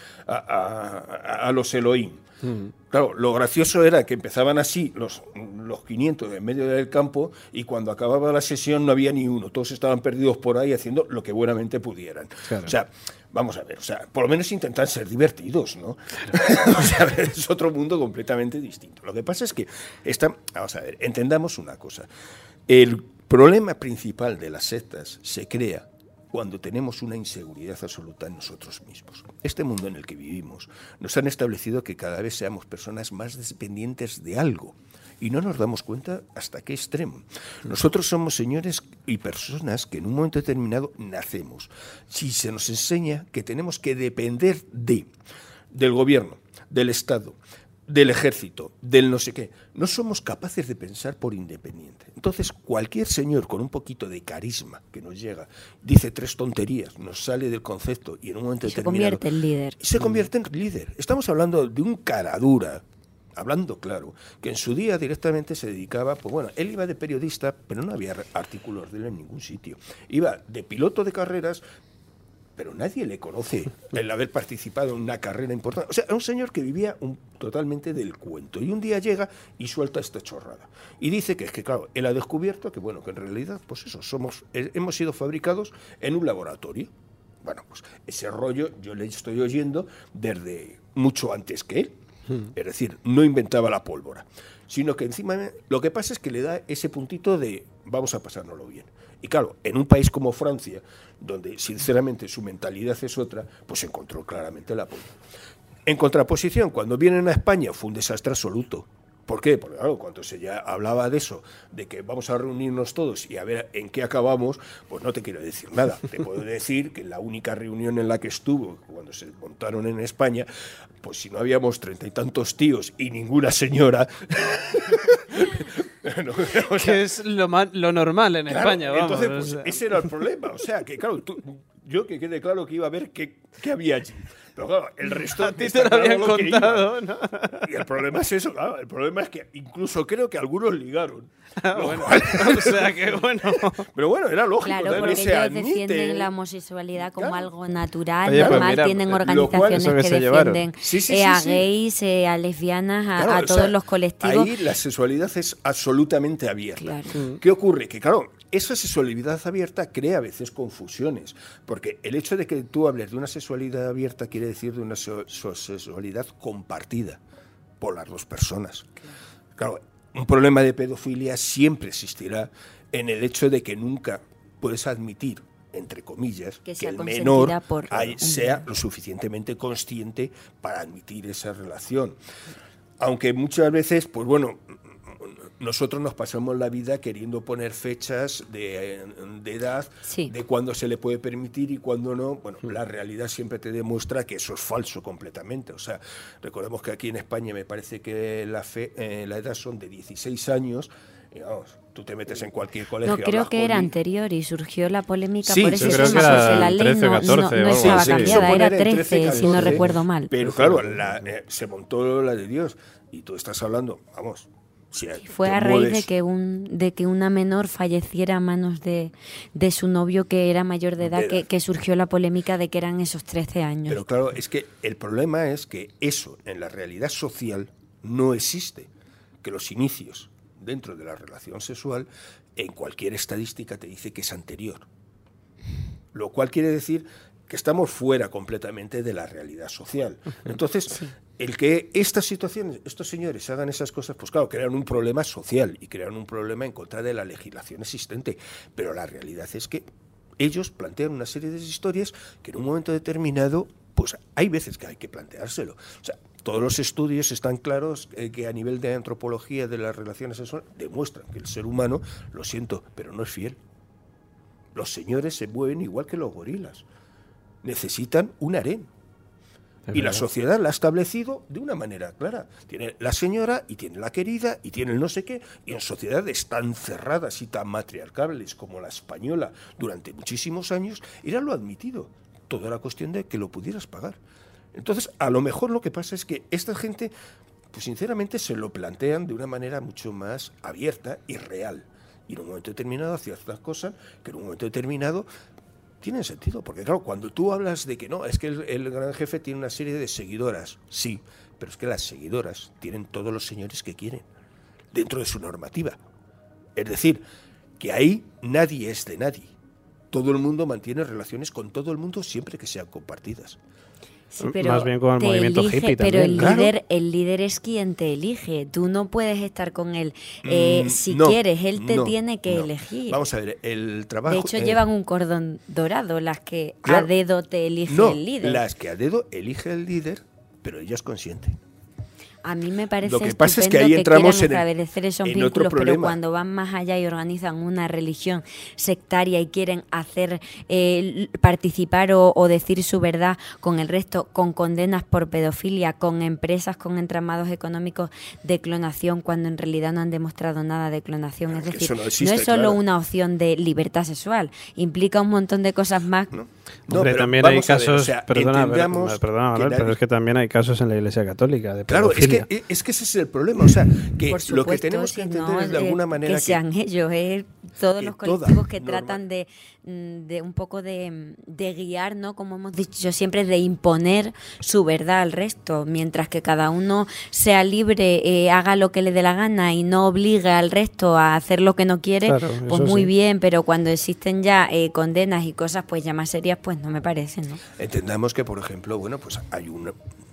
a los Elohim. Claro, lo gracioso era que empezaban así los 500 en medio del campo, y cuando acababa la sesión no había ni uno, todos estaban perdidos por ahí haciendo lo que buenamente pudieran. Claro. O sea, vamos a ver, o sea, por lo menos intentan ser divertidos, ¿no? Claro. O sea, es otro mundo completamente distinto. Lo que pasa es que vamos a ver, entendamos una cosa. El problema principal de las sectas se crea cuando tenemos una inseguridad absoluta en nosotros mismos. Este mundo en el que vivimos nos han establecido que cada vez seamos personas más dependientes de algo, y no nos damos cuenta hasta qué extremo. Nosotros somos señores y personas que en un momento determinado nacemos. Si se nos enseña que tenemos que depender del gobierno, del Estado, del ejército, del no sé qué, no somos capaces de pensar por independiente. Entonces, cualquier señor con un poquito de carisma que nos llega, dice 3 tonterías, nos sale del concepto y en un momento determinado... Se convierte en líder. Y se convierte en líder. Estamos hablando de un caradura, hablando claro, que en su día directamente se dedicaba, pues bueno, él iba de periodista, pero no había artículos de él en ningún sitio. Iba de piloto de carreras, pero nadie le conoce el haber participado en una carrera importante. O sea, era un señor que vivía totalmente del cuento. Y un día llega y suelta esta chorrada. Y dice que es que, claro, él ha descubierto que, bueno, que en realidad, pues eso, hemos sido fabricados en un laboratorio. Bueno, pues ese rollo yo le estoy oyendo desde mucho antes que él. Es decir, no inventaba la pólvora, sino que encima lo que pasa es que le da ese puntito de vamos a pasárnoslo bien. Y claro, en un país como Francia, donde sinceramente su mentalidad es otra, pues encontró claramente la pólvora. En contraposición, cuando vienen a España fue un desastre absoluto. ¿Por qué? Porque claro, cuando se ya hablaba de eso, de que vamos a reunirnos todos y a ver en qué acabamos, pues no te quiero decir nada. Te puedo decir que la única reunión en la que estuvo, cuando se montaron en España, pues si no habíamos 30 y tantos tíos y ninguna señora... No, o sea, que es lo normal en España, vamos. Entonces, pues, ese era el problema. O sea, que claro, yo que quede claro que iba a ver qué había allí. Pero claro, el resto... A ti te lo habían contado, ¿no? Y el problema es eso, claro. El problema es que incluso creo que algunos ligaron. Bueno, o sea, que bueno. Pero bueno, era lógico. Claro, porque ellos defienden la homosexualidad como algo natural, oye, normal. Pues mira, tienen organizaciones que defienden a gays, a lesbianas, claro, a todos los colectivos. Ahí la sexualidad es absolutamente abierta. Claro. ¿Qué ocurre? Que claro, esa sexualidad abierta crea a veces confusiones, porque el hecho de que tú hables de una sexualidad abierta quiere decir de una sexualidad compartida por las dos personas. Claro, un problema de pedofilia siempre existirá en el hecho de que nunca puedes admitir, entre comillas, que el menor sea lo suficientemente consciente para admitir esa relación. Aunque muchas veces, pues bueno, nosotros nos pasamos la vida queriendo poner fechas de edad, sí, de cuándo se le puede permitir y cuándo no. Bueno, la realidad siempre te demuestra que eso es falso completamente. O sea, recordemos que aquí en España me parece que la edad son de 16 años. Y vamos, tú te metes en cualquier colegio. No, creo que era anterior y surgió la polémica sí, por ese tema, porque la ley 13, 14, no estaba cambiada, sí, era 13, si no recuerdo mal. Pero claro, se montó la de Dios y tú estás hablando, vamos, Fue a raíz de que una menor falleciera a manos de su novio, que era mayor de edad, que surgió la polémica de que eran esos 13 años. Pero claro, es que el problema es que eso en la realidad social no existe, que los inicios dentro de la relación sexual en cualquier estadística te dice que es anterior, lo cual quiere decir que estamos fuera completamente de la realidad social. Entonces, sí, el que estas situaciones, estos señores hagan esas cosas, pues claro, crean un problema social y crean un problema en contra de la legislación existente. Pero la realidad es que ellos plantean una serie de historias que en un momento determinado, pues hay veces que hay que planteárselo. O sea, todos los estudios están claros que a nivel de antropología de las relaciones sexuales demuestran que el ser humano, lo siento, pero no es fiel. Los señores se mueven igual que los gorilas. Necesitan un harén. Y la sociedad la ha establecido de una manera clara. Tiene la señora y tiene la querida y tiene el no sé qué. Y en sociedades tan cerradas y tan matriarcales como la española durante muchísimos años, era lo admitido. Todo era cuestión de que lo pudieras pagar. Entonces, a lo mejor lo que pasa es que esta gente, pues sinceramente, se lo plantean de una manera mucho más abierta y real. Y en un momento determinado hacía ciertas cosas que en un momento determinado tienen sentido, porque claro, cuando tú hablas de que no, es que el gran jefe tiene una serie de seguidoras, sí, pero es que las seguidoras tienen todos los señores que quieren, dentro de su normativa. Es decir, que ahí nadie es de nadie. Todo el mundo mantiene relaciones con todo el mundo siempre que sean compartidas. Sí, pero más bien con el movimiento hippie pero también. el líder es quien te elige. Tú no puedes estar con él. Si no, quieres, él te tiene que no. elegir. Vamos a ver, el trabajo... De hecho, llevan un cordón dorado, las que claro, a dedo te elige el líder. Las que a dedo elige el líder, pero ella es consciente. A mí me parece lo que pasa es que ahí quieran entramos establecer esos en vínculos, otro problema. Pero cuando van más allá y organizan una religión sectaria y quieren hacer participar o decir su verdad con el resto, con condenas por pedofilia, con empresas con entramados económicos de clonación, cuando en realidad no han demostrado nada de clonación. Es decir, no es solo una opción de libertad sexual, implica un montón de cosas más. Hombre, también hay casos, perdona, Manuel, pero es que también hay casos en la Iglesia Católica de pedofilia. Claro, es que ese es el problema, o sea, que supuesto, lo que tenemos que entender es de alguna manera que sean ellos, todos los colectivos que tratan de un poco de guiar, ¿no? Como hemos dicho siempre, de imponer su verdad al resto, mientras que cada uno sea libre, haga lo que le dé la gana y no obligue al resto a hacer lo que no quiere, claro, pues muy bien, pero cuando existen ya condenas y cosas pues ya más serias, pues no me parece, ¿no? Entendamos que, por ejemplo, bueno, pues hay un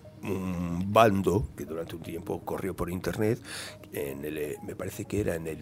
bando que durante un tiempo corrió por internet, me parece que era en el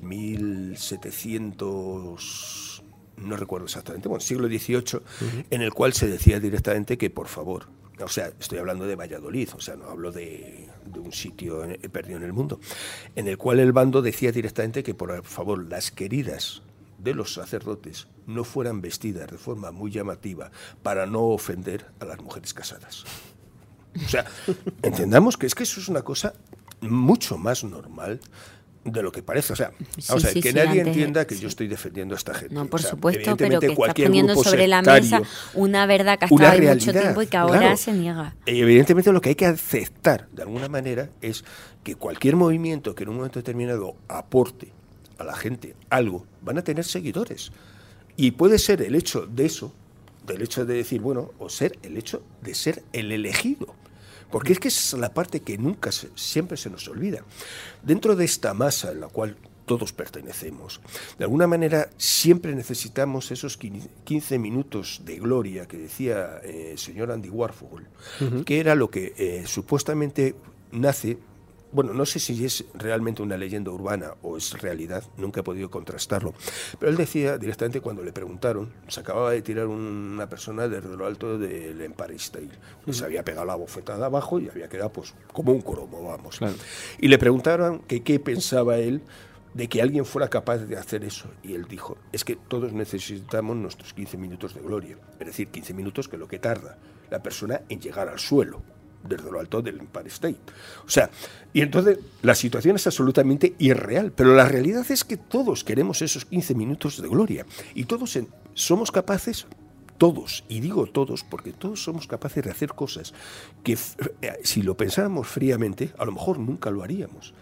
1700, no recuerdo exactamente, bueno, siglo XVIII, en el cual se decía directamente que, por favor, o sea, estoy hablando de Valladolid, o sea, no hablo de un sitio perdido en el mundo, en el cual el bando decía directamente que, por favor, las queridas de los sacerdotes no fueran vestidas de forma muy llamativa para no ofender a las mujeres casadas. O sea, entendamos que eso es una cosa mucho más normal de lo que parece. O sea, que nadie entienda que yo estoy defendiendo a esta gente. No, por supuesto, pero que estás poniendo sobre la mesa una verdad que ha estado ahí mucho tiempo y que ahora se niega. Y evidentemente lo que hay que aceptar de alguna manera es que cualquier movimiento que en un momento determinado aporte a la gente algo, van a tener seguidores. Y puede ser el hecho de eso, del hecho de decir, bueno, o ser el hecho de ser el elegido. Porque es que esa es la parte que siempre se nos olvida. Dentro de esta masa en la cual todos pertenecemos, de alguna manera siempre necesitamos esos 15 minutos de gloria que decía el señor Andy Warhol, que era lo que supuestamente nace. Bueno, no sé si es realmente una leyenda urbana o es realidad, nunca he podido contrastarlo. Pero él decía directamente cuando le preguntaron, se acababa de tirar una persona desde lo alto del Empire State, que se había pegado la bofetada abajo y había quedado pues como un cromo, vamos. Claro. Y le preguntaron que qué pensaba él de que alguien fuera capaz de hacer eso. Y él dijo, es que todos necesitamos nuestros 15 minutos de gloria. Es decir, 15 minutos que es lo que tarda la persona en llegar al suelo, desde lo alto del Empire State. O sea, y entonces la situación es absolutamente irreal, pero la realidad es que todos queremos esos 15 minutos de gloria y todos somos capaces, todos, y digo todos porque todos somos capaces de hacer cosas que si lo pensáramos fríamente, a lo mejor nunca lo haríamos.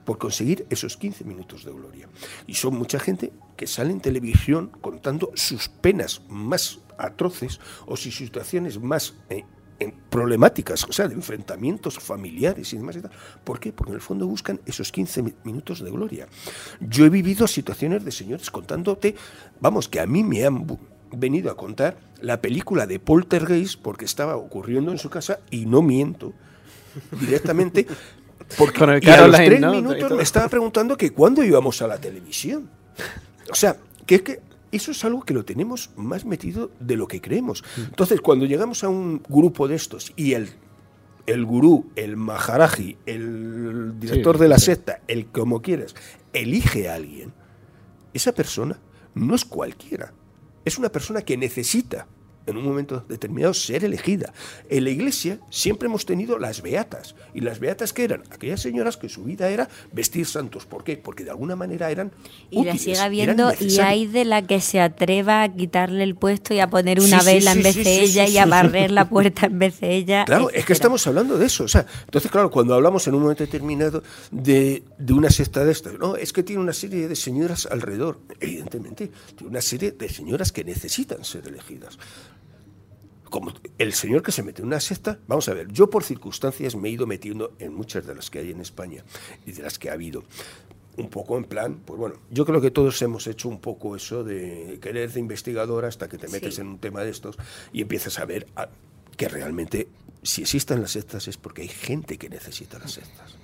por conseguir esos 15 minutos de gloria. Y son mucha gente que sale en televisión contando sus penas más atroces o sus situaciones más problemáticas, o sea, de enfrentamientos familiares y demás y tal. ¿Por qué? Porque en el fondo buscan esos 15 minutos de gloria. Yo he vivido situaciones de señores contándote, vamos, que a mí me han venido a contar la película de Poltergeist porque estaba ocurriendo en su casa, y no miento, directamente, porque con el y a los Caroline, 3 ¿no? minutos me estaba preguntando que cuándo íbamos a la televisión. O sea, que es que eso es algo que lo tenemos más metido de lo que creemos. Entonces, cuando llegamos a un grupo de estos y el gurú, el maharaji, el director de la secta, el como quieras, elige a alguien, esa persona no es cualquiera. Es una persona que necesita, en un momento determinado, ser elegida. En la Iglesia siempre hemos tenido las beatas. ¿Y las beatas qué eran? Aquellas señoras que su vida era vestir santos. ¿Por qué? Porque de alguna manera eran y útiles, la sigue habiendo, eran y hay de la que se atreva a quitarle el puesto y a poner una vela en vez de ella y a barrer la puerta en vez de ella. Claro, etcétera. es que estamos hablando de eso. O sea, entonces, claro, cuando hablamos en un momento determinado de una secta de estas, no, es que tiene una serie de señoras alrededor. Evidentemente, tiene una serie de señoras que necesitan ser elegidas. Como el señor que se mete en una secta, vamos a ver, yo por circunstancias me he ido metiendo en muchas de las que hay en España y de las que ha habido. Un poco en plan, pues bueno, yo creo que todos hemos hecho un poco eso de querer de investigador hasta que te metes en un tema de estos y empiezas a ver que realmente si existen las sectas es porque hay gente que necesita las sectas.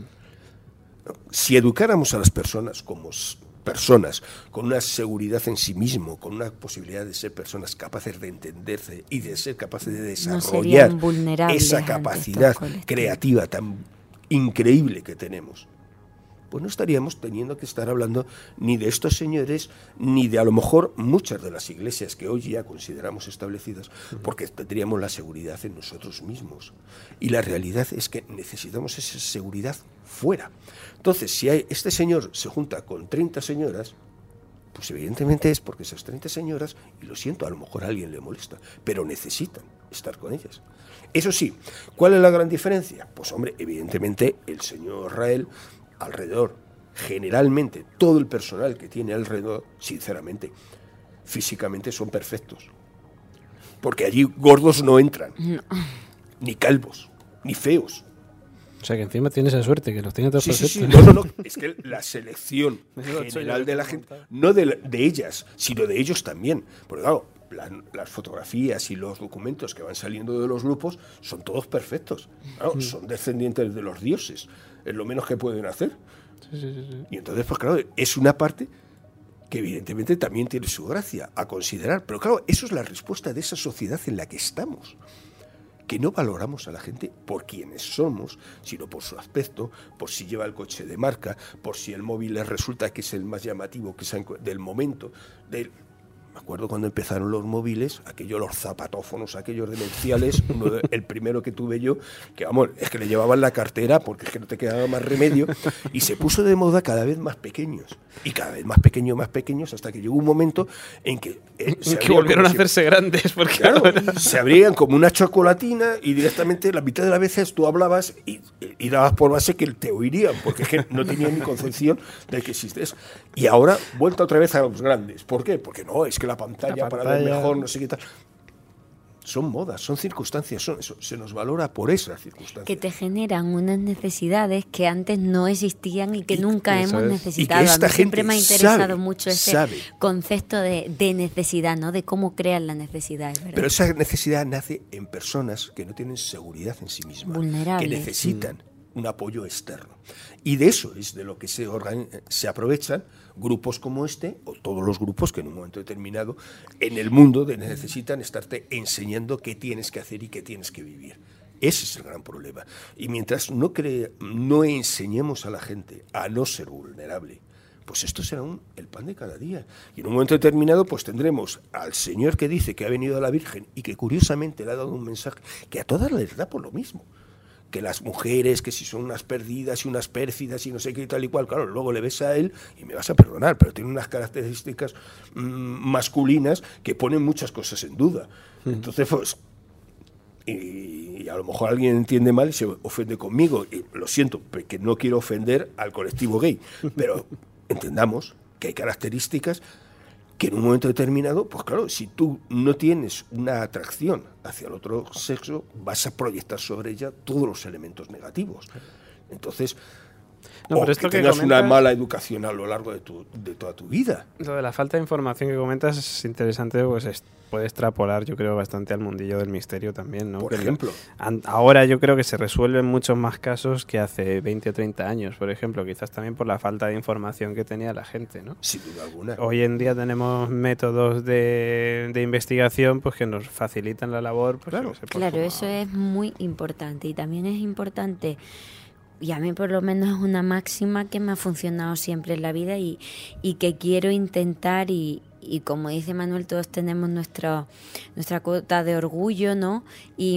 Si educáramos a las personas como personas con una seguridad en sí mismo, con una posibilidad de ser personas capaces de entenderse y de ser capaces de desarrollar esa capacidad creativa tan increíble que tenemos, pues no estaríamos teniendo que estar hablando ni de estos señores, ni de a lo mejor muchas de las iglesias que hoy ya consideramos establecidas, porque tendríamos la seguridad en nosotros mismos. Y la realidad es que necesitamos esa seguridad fuera. Entonces, si este señor se junta con 30 señoras, pues evidentemente es porque esas 30 señoras, y lo siento, a lo mejor a alguien le molesta, pero necesitan estar con ellas. Eso sí, ¿cuál es la gran diferencia? Pues hombre, evidentemente el señor Rael, alrededor, generalmente todo el personal que tiene alrededor, sinceramente, físicamente son perfectos. Porque allí gordos no entran, ni calvos, ni feos. O sea que encima tiene esa suerte, que los tiene todos perfectos. Sí. No. Es que la selección general de la gente, no de ellas, sino de ellos también. Porque claro, las fotografías y los documentos que van saliendo de los grupos son todos perfectos. Claro, son descendientes de los dioses. Es lo menos que pueden hacer. Sí. Y entonces, pues claro, es una parte que evidentemente también tiene su gracia a considerar. Pero claro, eso es la respuesta de esa sociedad en la que estamos. Que no valoramos a la gente por quienes somos, sino por su aspecto, por si lleva el coche de marca, por si el móvil les resulta que es el más llamativo que del momento. Me acuerdo cuando empezaron los móviles, los zapatófonos, aquellos demenciales, el primero que tuve yo, que vamos, es que le llevaban la cartera porque es que no te quedaba más remedio, y se puso de moda cada vez más pequeños, y cada vez más pequeños, hasta que llegó un momento en que que volvieron a hacerse grandes, porque claro, se abrían como una chocolatina y directamente la mitad de las veces tú hablabas y dabas por base que te oirían, porque es que no tenían ni concepción de que existes. Y ahora vuelta otra vez a los grandes. ¿Por qué? Porque no, es que la pantalla para ver mejor, no sé qué tal. Son modas, son circunstancias, se nos valora por esas circunstancias. Que te generan unas necesidades que antes no existían y que nunca hemos necesitado. Y que esta a mí siempre me ha interesado sabe, mucho ese concepto de necesidad, ¿no? De cómo crean la necesidad. Pero esa necesidad nace en personas que no tienen seguridad en sí mismas, vulnerables, que necesitan un apoyo externo. Y de eso es de lo que se aprovechan grupos como este, o todos los grupos que en un momento determinado en el mundo necesitan estarte enseñando qué tienes que hacer y qué tienes que vivir. Ese es el gran problema. Y mientras no enseñemos a la gente a no ser vulnerable, pues esto será el pan de cada día. Y en un momento determinado pues tendremos al señor que dice que ha venido a la Virgen y que curiosamente le ha dado un mensaje que a todas les da por lo mismo. Que las mujeres, que si son unas perdidas y unas pérfidas y no sé qué y tal y cual, claro, luego le ves a él y me vas a perdonar, pero tiene unas características masculinas que ponen muchas cosas en duda. Entonces, pues, y y a lo mejor alguien entiende mal y se ofende conmigo, y lo siento, porque no quiero ofender al colectivo gay, pero entendamos que hay características que en un momento determinado, pues claro, si tú no tienes una atracción hacia el otro sexo, vas a proyectar sobre ella todos los elementos negativos. Entonces, no, pero esto que tengas una mala educación a lo largo de toda tu vida. Lo de la falta de información que comentas es interesante, pues puede extrapolar, yo creo, bastante al mundillo del misterio también, ¿no? Por ejemplo. Ahora yo creo que se resuelven muchos más casos que hace 20 o 30 años, por ejemplo, quizás también por la falta de información que tenía la gente, ¿no? Sin duda alguna. Hoy en día tenemos métodos de investigación pues que nos facilitan la labor. Pues, claro, eso es muy importante, y también es importante, y a mí por lo menos es una máxima que me ha funcionado siempre en la vida y que quiero intentar, y como dice Manuel, todos tenemos nuestra cuota de orgullo, ¿no?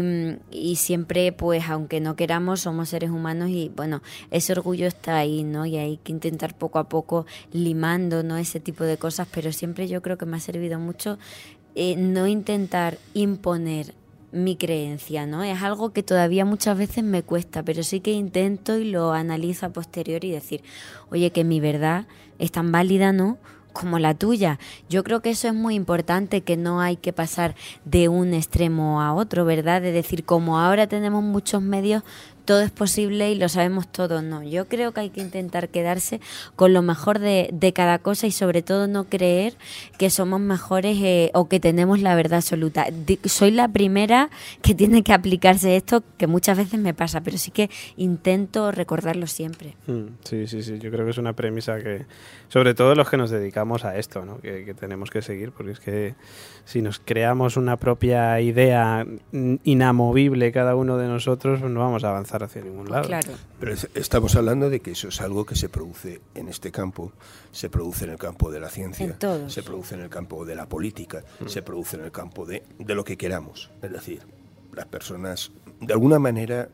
Y siempre, pues aunque no queramos, somos seres humanos y bueno, ese orgullo está ahí, ¿no? Y hay que intentar poco a poco limando, ¿no? Ese tipo de cosas, pero siempre yo creo que me ha servido mucho no intentar imponer mi creencia, ¿no? Es algo que todavía muchas veces me cuesta, pero sí que intento y lo analizo a posteriori y decir, oye, que mi verdad es tan válida, ¿no?, como la tuya. Yo creo que eso es muy importante, que no hay que pasar de un extremo a otro, ¿verdad? De decir, como ahora tenemos muchos medios, todo es posible y lo sabemos todo. No, yo creo que hay que intentar quedarse con lo mejor de cada cosa y sobre todo no creer que somos mejores o que tenemos la verdad absoluta. Soy la primera que tiene que aplicarse esto, que muchas veces me pasa, pero sí que intento recordarlo siempre. Sí, yo creo que es una premisa que, sobre todo los que nos dedicamos a esto, ¿no? que tenemos que seguir, porque es que si nos creamos una propia idea inamovible cada uno de nosotros, pues no vamos a avanzar hacia ningún lado. Claro. Pero estamos hablando de que eso es algo que se produce en este campo, se produce en el campo de la ciencia, se produce en el campo de la política, se produce en el campo de lo que queramos. Es decir, las personas, de alguna manera,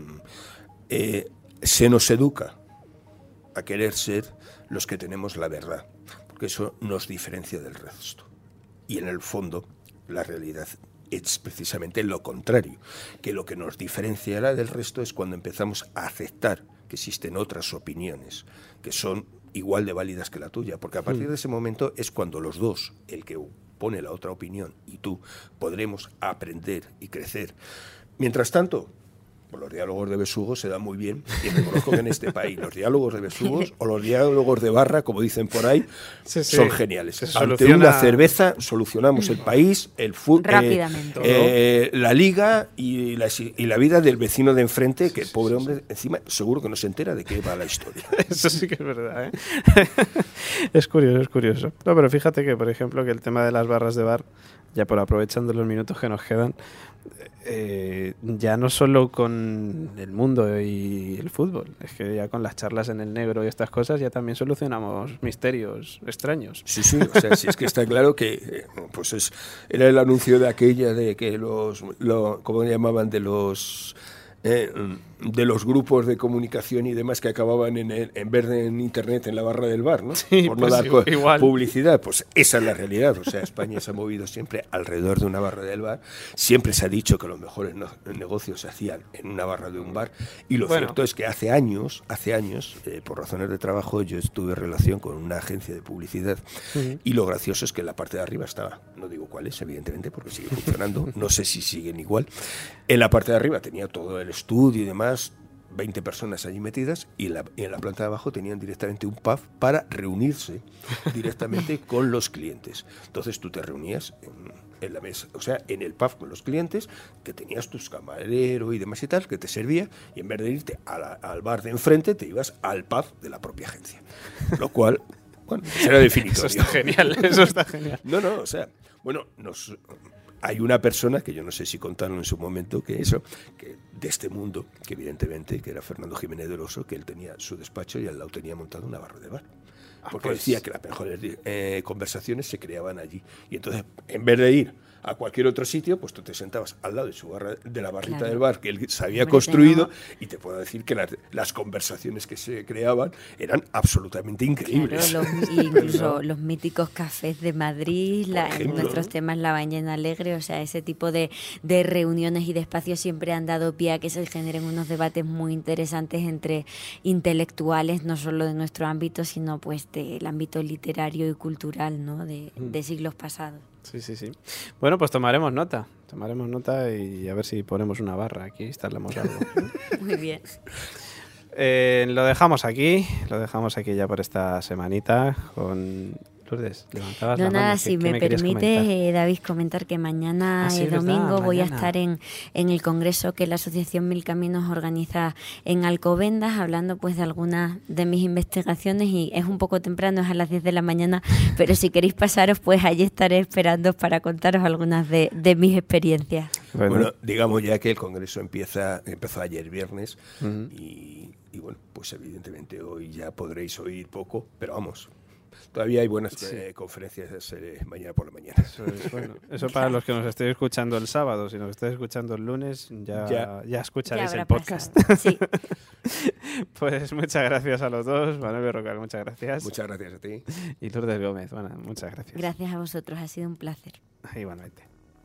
se nos educa a querer ser los que tenemos la verdad, porque eso nos diferencia del resto. Y en el fondo, la realidad es precisamente lo contrario, que lo que nos diferenciará del resto es cuando empezamos a aceptar que existen otras opiniones que son igual de válidas que la tuya, porque a partir de ese momento es cuando los dos, el que pone la otra opinión y tú, podremos aprender y crecer. Mientras tanto, los diálogos de besugos se dan muy bien, y reconozco que en este país los diálogos de besugos o los diálogos de barra, como dicen por ahí, son geniales. Ante una cerveza solucionamos el país, el fútbol, la liga y la vida del vecino de enfrente, que el pobre hombre encima seguro que no se entera de qué va la historia. Eso sí que es verdad, ¿eh? Es curioso. No, pero fíjate que, por ejemplo, que el tema de las barras de bar, ya por aprovechando los minutos que nos quedan, ya no solo con el mundo y el fútbol, es que ya con las charlas en el negro y estas cosas ya también solucionamos misterios extraños. Sí, o sea, sí, es que está claro que pues era el anuncio de aquella de que ¿cómo llamaban? De los grupos de comunicación y demás que acababan en verde en internet en la barra del bar, ¿no? Sí, por no dar publicidad. Pues esa es la realidad. O sea, España se ha movido siempre alrededor de una barra del bar. Siempre se ha dicho que los mejores negocios se hacían en una barra de un bar. Y lo cierto es que hace años, por razones de trabajo, yo estuve en relación con una agencia de publicidad. Y lo gracioso es que en la parte de arriba estaba, no digo cuál es, evidentemente, porque sigue funcionando. No sé si siguen igual. En la parte de arriba tenía todo el estudio y demás, 20 personas allí metidas, y en la planta de abajo tenían directamente un pub para reunirse directamente con los clientes. Entonces tú te reunías en la mesa, o sea, en el pub con los clientes, que tenías tus camarero y demás y tal, que te servía, y en vez de irte al bar de enfrente, te ibas al pub de la propia agencia. Lo cual, bueno, era definitorio. Eso está genial. No, o sea, bueno, hay una persona que yo no sé si contaron en su momento que de este mundo, que evidentemente que era Fernando Jiménez del Oso, que él tenía su despacho y al lado tenía montado una barra de bar. Porque decía que las mejores conversaciones se creaban allí. Y entonces, en vez de ir a cualquier otro sitio, pues tú te sentabas al lado de su barra, de la barrita Claro. del bar que él se había Hombre, construido, no. y te puedo decir que las conversaciones que se creaban eran absolutamente increíbles. Claro, incluso los míticos cafés de Madrid, en ejemplo, nuestros ¿no? temas La Ballena Alegre, o sea, ese tipo de reuniones y de espacios siempre han dado pie a que se generen unos debates muy interesantes entre intelectuales, no solo de nuestro ámbito, sino pues del ámbito literario y cultural, ¿no? de siglos pasados. Sí, sí, sí. Bueno, pues tomaremos nota y a ver si ponemos una barra aquí, instalamos algo. Muy bien. Lo dejamos aquí ya por esta semanita con Lourdes. Levantabas No, la nada, mano. si ¿Qué me querías permite, comentar? David, comentar que mañana, Sí, verdad, domingo, voy a mañana. estar en el congreso que la Asociación Mil Caminos organiza en Alcobendas, hablando pues de algunas de mis investigaciones, y es un poco temprano, es a las 10 de la mañana, pero si queréis pasaros, pues allí estaré esperando para contaros algunas de mis experiencias. Bueno, digamos ya que el congreso empezó ayer viernes, y bueno, pues evidentemente hoy ya podréis oír poco, pero vamos, todavía hay buenas conferencias mañana por la mañana. Eso es, bueno, eso para los que nos estéis escuchando el sábado. Si nos estáis escuchando el lunes, ya escucharéis Ya el habrá podcast. pasado. Sí. Pues muchas gracias a los dos. Manuel Berrocal, muchas gracias. Muchas gracias a ti. Y Lourdes Gómez, bueno, muchas gracias. Gracias a vosotros, ha sido un placer. Igualmente.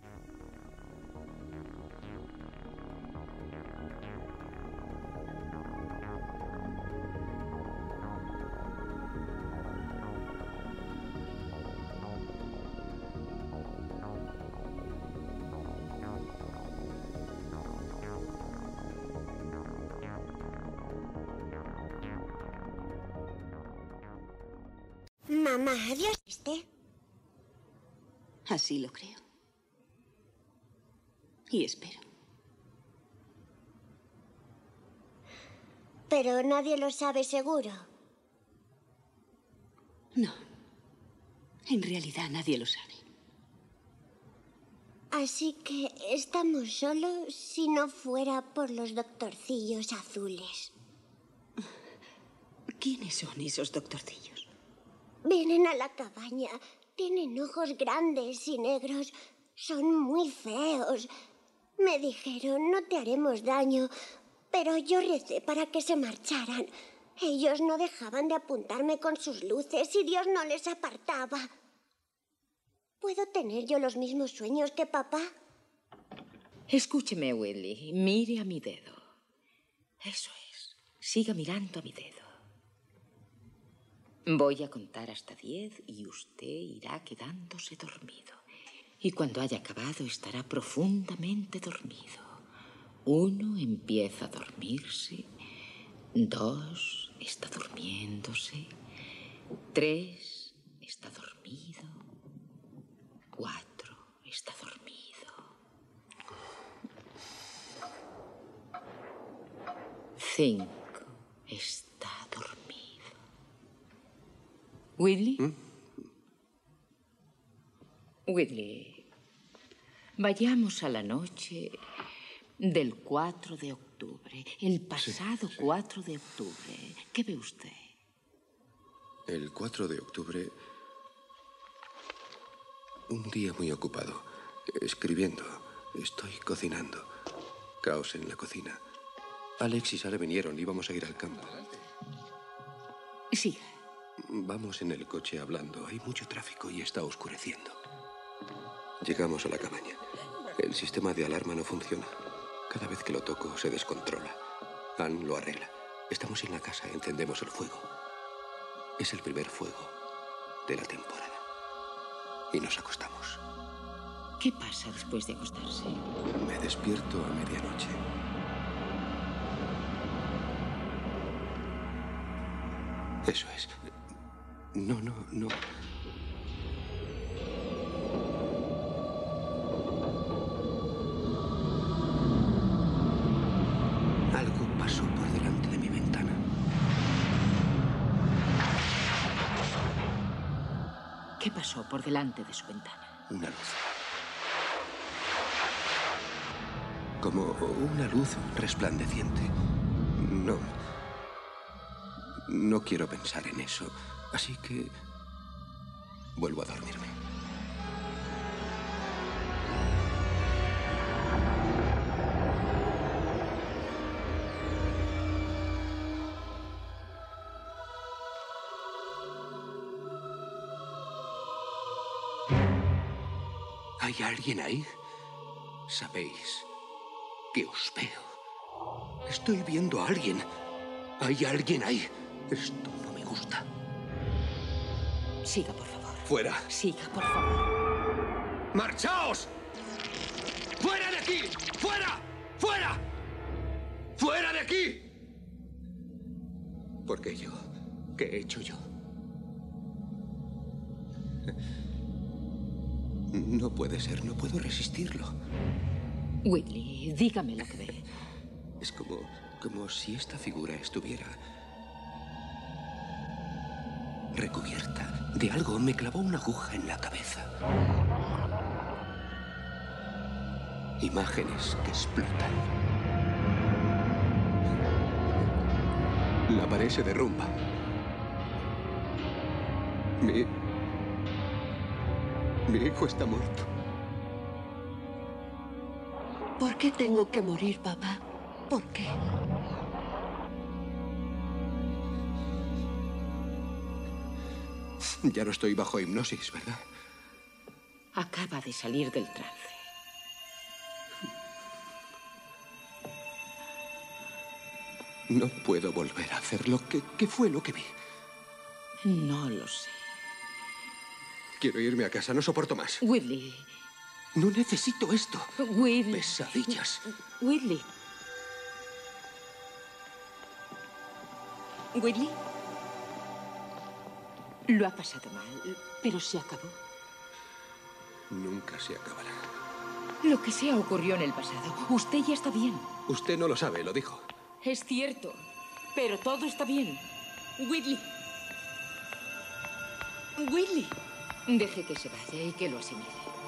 Mamá, ¿Dios existe? Así lo creo. Y espero. Pero nadie lo sabe seguro. No. En realidad nadie lo sabe. Así que estamos solos si no fuera por los doctorcillos azules. ¿Quiénes son esos doctorcillos? Vienen a la cabaña. Tienen ojos grandes y negros. Son muy feos. Me dijeron, no te haremos daño, pero yo recé para que se marcharan. Ellos no dejaban de apuntarme con sus luces y Dios no les apartaba. ¿Puedo tener yo los mismos sueños que papá? Escúcheme, Willy. Mire a mi dedo. Eso es. Siga mirando a mi dedo. Voy a contar hasta 10 y usted irá quedándose dormido. Y cuando haya acabado estará profundamente dormido. 1 empieza a dormirse. 2 está durmiéndose. 3 está dormido. 4 está dormido. 5 está dormido. ¿Whitley? Whitley, vayamos a la noche del 4 de octubre. El pasado 4 de octubre. ¿Qué ve usted? El 4 de octubre, un día muy ocupado, escribiendo, estoy cocinando, caos en la cocina. Alex y Sara vinieron, íbamos a ir al campo. Siga. Vamos en el coche hablando, hay mucho tráfico y está oscureciendo. Llegamos a la cabaña. El sistema de alarma no funciona. Cada vez que lo toco se descontrola. Ann lo arregla. Estamos en la casa, encendemos el fuego. Es el primer fuego de la temporada. Y nos acostamos. ¿Qué pasa después de acostarse? Me despierto a medianoche. Eso es. No. Algo pasó por delante de mi ventana. ¿Qué pasó por delante de su ventana? Una luz. Como una luz resplandeciente. No quiero pensar en eso. Así que vuelvo a dormirme. ¿Hay alguien ahí? Sabéis que os veo. Estoy viendo a alguien. ¿Hay alguien ahí? Esto no me gusta. Siga, por favor. Fuera. Siga, por favor. ¡Marchaos! ¡Fuera de aquí! ¡Fuera! ¡Fuera! ¡Fuera de aquí! ¿Por qué yo? ¿Qué he hecho yo? No puede ser, no puedo resistirlo. Whitley, dígame lo que ve. Es como si esta figura estuviera recubierta de algo. Me clavó una aguja en la cabeza. Imágenes que explotan. La pared se derrumba. Mi hijo está muerto. ¿Por qué tengo que morir, papá? ¿Por qué? Ya no estoy bajo hipnosis, ¿verdad? Acaba de salir del trance. No puedo volver a hacerlo. ¿Qué fue lo que vi? No lo sé. Quiero irme a casa, no soporto más. Whitley. No necesito esto. Whitley. Pesadillas. Whitley. Whitley. Lo ha pasado mal, pero se acabó. Nunca se acabará. Lo que sea ocurrió en el pasado. Usted ya está bien. Usted no lo sabe, lo dijo. Es cierto, pero todo está bien. Whitley. Whitley. Deje que se vaya y que lo asimile.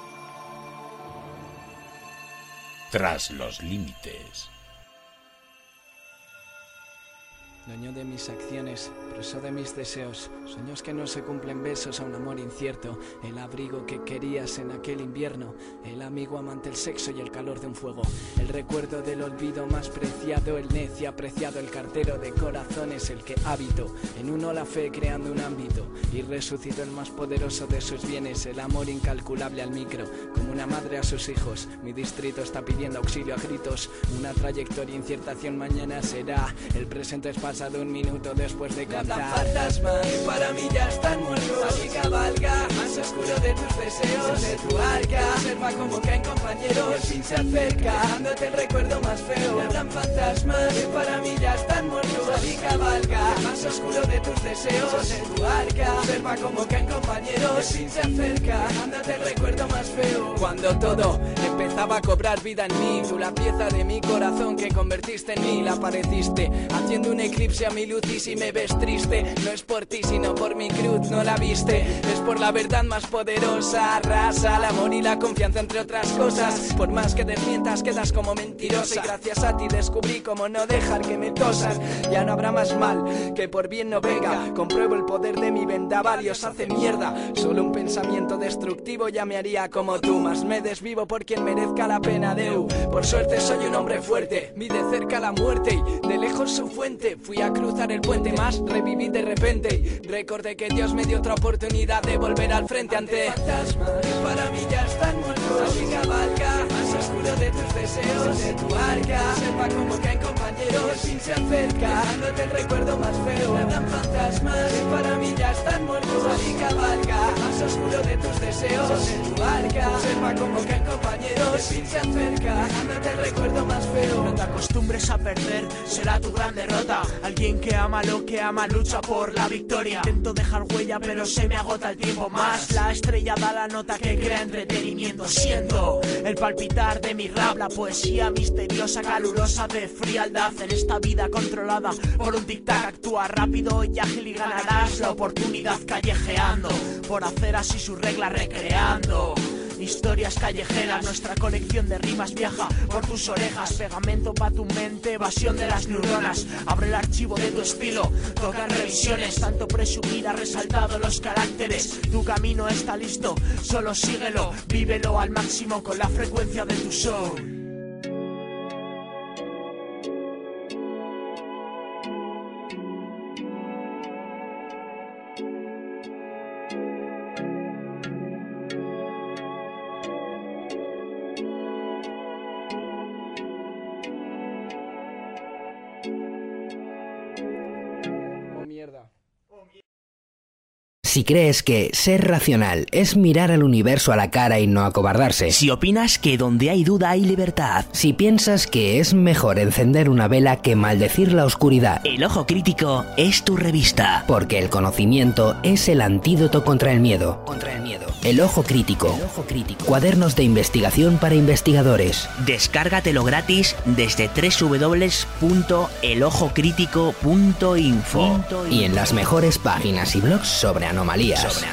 Tras los límites. Dueño de mis acciones, preso de mis deseos, sueños que no se cumplen, besos a un amor incierto, el abrigo que querías en aquel invierno, el amigo amante, el sexo y el calor de un fuego, el recuerdo del olvido más preciado, el necio apreciado, el cartero de corazones, el que habito en uno la fe creando un ámbito y resucitó el más poderoso de sus bienes, el amor incalculable al micro, como una madre a sus hijos, mi distrito está pidiendo auxilio a gritos, una trayectoria incierta hacia un mañana será, el presente es pasado un minuto después de cantar. Cantan fantasmas y para mí ya están muertos. Así cabalga, más oscuro de tus deseos, de tu arca. Observa como caen compañeros y el fin se acerca, dándote el recuerdo más feo. Cantan fantasmas y para mí ya están muertos. Así cabalga, más oscuro de tus deseos, de tu arca. Observa como caen compañeros y el fin se acerca, dándote el recuerdo más feo. Cuando todo empezaba a cobrar vida en mí, tú la pieza de mi corazón que convertiste en mí, la apareciste haciendo un eclipse a mi luz y si me ves triste, no es por ti sino por mi cruz, no la viste, es por la verdad más poderosa, arrasa el amor y la confianza entre otras cosas, por más que desmientas quedas como mentirosa y gracias a ti descubrí cómo no dejar que me tosan, ya no habrá más mal que por bien no venga, compruebo el poder de mi vendaval y os hace mierda, solo un pensamiento destructivo ya me haría como tú, más me desvivo por quien merezca la pena Deu, por suerte soy un hombre fuerte, vi de cerca la muerte y de lejos su fuente, fui a cruzar el puente más, reviví de repente y recordé que Dios me dio otra oportunidad de volver al frente ante fantasmas que para mí ya están muertos, así cabalga, más oscuro de tus deseos, de tu arca, sepa como caen compañeros, el fin se acerca, dándote el recuerdo más feo, hablan fantasmas que para mí ya están muertos, así cabalga, más oscuro de tus deseos, de tu arca, sepa como caen compañeros, el fin se acerca, dándote el recuerdo más feo. No te acostumbres a perder, será tu gran derrota. Alguien que ama lo que ama lucha por la victoria. Intento dejar huella pero se me agota el tiempo más. La estrella da la nota que crea entretenimiento. Siento el palpitar de mi rap, la poesía misteriosa, calurosa de frialdad. En esta vida controlada por un tic-tac, actúa rápido y ágil y ganarás la oportunidad callejeando, por hacer así su regla recreando historias callejeras, nuestra colección de rimas viaja por tus orejas, pegamento pa' tu mente, evasión de las neuronas, abre el archivo de tu estilo, tocan revisiones, tanto presumir ha resaltado los caracteres, tu camino está listo, solo síguelo, vívelo al máximo con la frecuencia de tu soul. Si crees que ser racional es mirar al universo a la cara y no acobardarse. Si opinas que donde hay duda hay libertad. Si piensas que es mejor encender una vela que maldecir la oscuridad. El Ojo Crítico es tu revista. Porque el conocimiento es el antídoto contra el miedo. El Ojo Crítico. Cuadernos de investigación para investigadores. Descárgatelo gratis desde www.elojocrítico.info. Y en las mejores páginas y blogs sobre anomalías.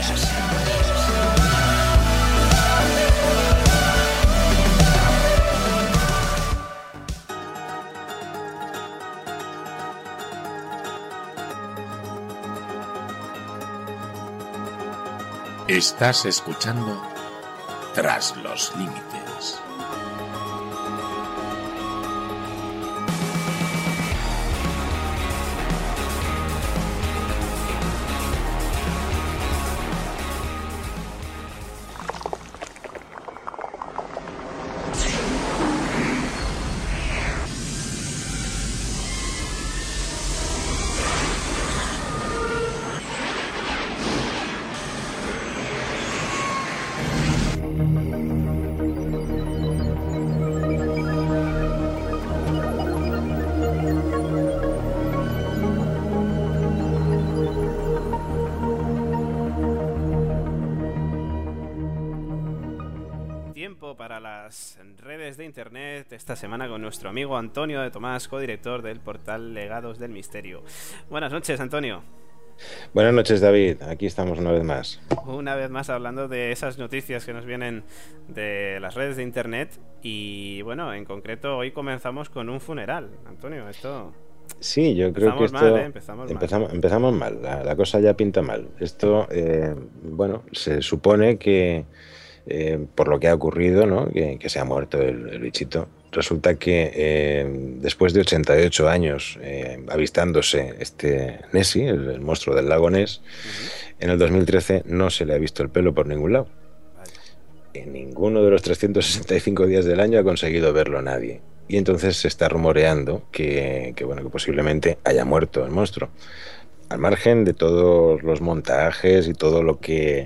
Estás escuchando Tras los Límites. Para las redes de internet esta semana con nuestro amigo Antonio de Tomás, codirector del portal Legados del Misterio. Buenas noches, Antonio. Buenas noches, David. Aquí estamos una vez más. Una vez más hablando de esas noticias que nos vienen de las redes de internet y bueno, en concreto hoy comenzamos con un funeral. Antonio, esto... Sí, yo creo que esto empezamos mal. La cosa ya pinta mal. Esto, bueno, se supone que por lo que ha ocurrido, ¿no? que se ha muerto el bichito. Resulta que después de 88 años avistándose este Nessie, el monstruo del lago Ness, en el 2013 no se le ha visto el pelo por ningún lado. En ninguno de los 365 días del año ha conseguido verlo nadie. Y entonces se está rumoreando que posiblemente haya muerto el monstruo. Al margen de todos los montajes y todo lo que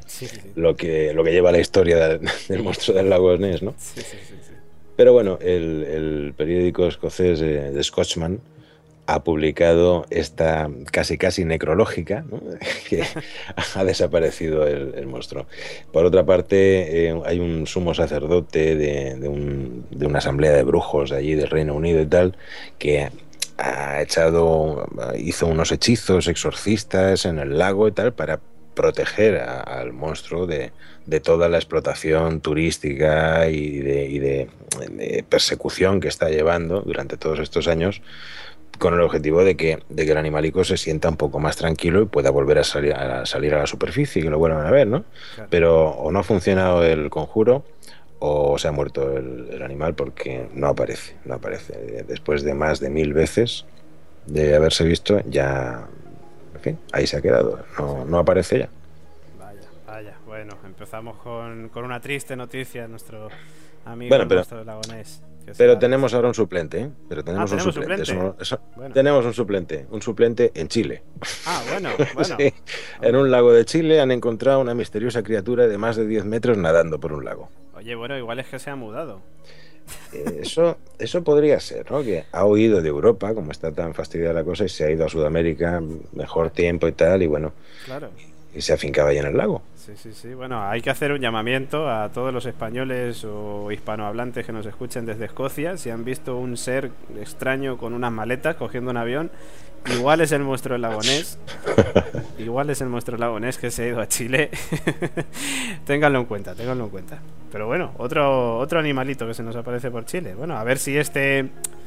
lleva la historia del monstruo del lago Ness, ¿no? Sí. Pero bueno, el periódico escocés The Scotsman ha publicado esta casi necrológica, ¿no? que ha desaparecido el monstruo. Por otra parte, hay un sumo sacerdote de una asamblea de brujos allí del Reino Unido y tal, que hizo unos hechizos exorcistas en el lago y tal para proteger al monstruo de toda la explotación turística y de persecución que está llevando durante todos estos años, con el objetivo de que el animalico se sienta un poco más tranquilo y pueda volver a salir a la superficie y que lo vuelvan a ver, ¿no? Claro. Pero o no ha funcionado el conjuro o se ha muerto el animal porque no aparece. Después de más de 1000 veces de haberse visto, ya, en fin, ahí se ha quedado. No aparece ya. Vaya. Bueno, empezamos con una triste noticia. Nuestro amigo del lago Ness. Pero tenemos ahora un suplente, ¿eh? Tenemos un suplente en Chile. Bueno. Sí. En un lago de Chile han encontrado una misteriosa criatura de más de 10 metros nadando por un lago. Oye, bueno, igual es que se ha mudado. Eso podría ser, ¿no? Que ha huido de Europa, como está tan fastidiada la cosa, y se ha ido a Sudamérica, mejor tiempo y tal, y bueno. Claro. Y se afincaba ahí en el lago. Sí. Bueno, hay que hacer un llamamiento a todos los españoles o hispanohablantes que nos escuchen desde Escocia. Si han visto un ser extraño con unas maletas cogiendo un avión, igual es el monstruo del lago Ness. Que se ha ido a Chile. Ténganlo en cuenta. Pero bueno, otro animalito que se nos aparece por Chile. Bueno, a ver si este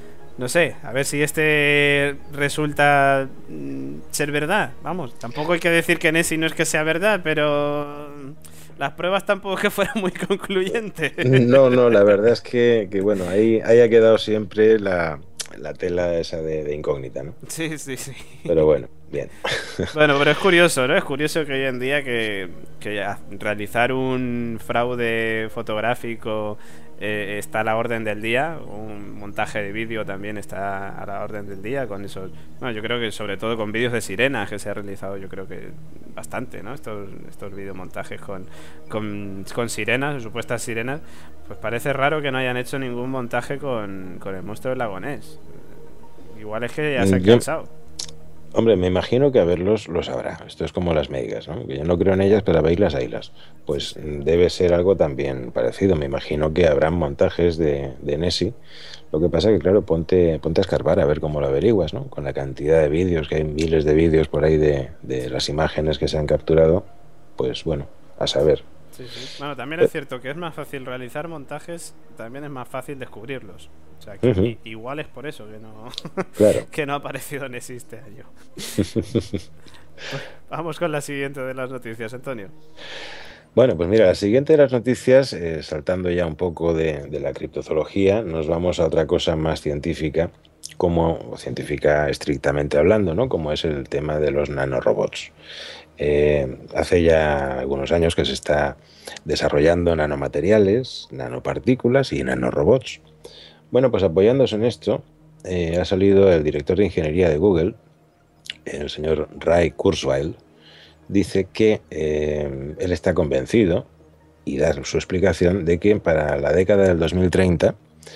resulta ser verdad. Vamos, tampoco hay que decir que Nessie no es que sea verdad, pero las pruebas tampoco que fueran muy concluyentes. No, la verdad es que bueno, ahí ha quedado siempre la tela esa de incógnita, ¿no? Sí. Pero bueno, bien. Bueno, pero es curioso, ¿no? Es curioso que hoy en día que realizar un fraude fotográfico está a la orden del día. Un montaje de vídeo también está a la orden del día con esos. Bueno, yo creo que sobre todo con vídeos de sirenas que se ha realizado, yo creo que bastante, ¿no? Estos videomontajes con sirenas, supuestas sirenas. Pues parece raro que no hayan hecho ningún montaje con el monstruo del lago Ness. Igual es que ya se han cansado. Hombre, me imagino que a verlos los habrá. Esto es como las médicas, ¿no? Que yo no creo en ellas, pero veis las haylas. Pues debe ser algo también parecido. Me imagino que habrán montajes de Nessie. Lo que pasa que, claro, ponte a escarbar a ver cómo lo averiguas, ¿no? Con la cantidad de vídeos, que hay miles de vídeos por ahí de las imágenes que se han capturado, pues bueno, a saber. Sí. Bueno, también es cierto que es más fácil realizar montajes, también es más fácil descubrirlos. O sea, que igual es por eso que no, claro, que no ha aparecido en este año. Pues vamos con la siguiente de las noticias, Antonio. Bueno, pues mira, la siguiente de las noticias, saltando ya un poco de la criptozoología, nos vamos a otra cosa más científica, científica estrictamente hablando, ¿no? Como es el tema de los nanorobots. Hace ya algunos años que se está desarrollando nanomateriales, nanopartículas y nanorobots. Bueno, pues apoyándose en esto, ha salido el director de ingeniería de Google, el señor Ray Kurzweil. Dice que él está convencido, y da su explicación, de que para la década del 2030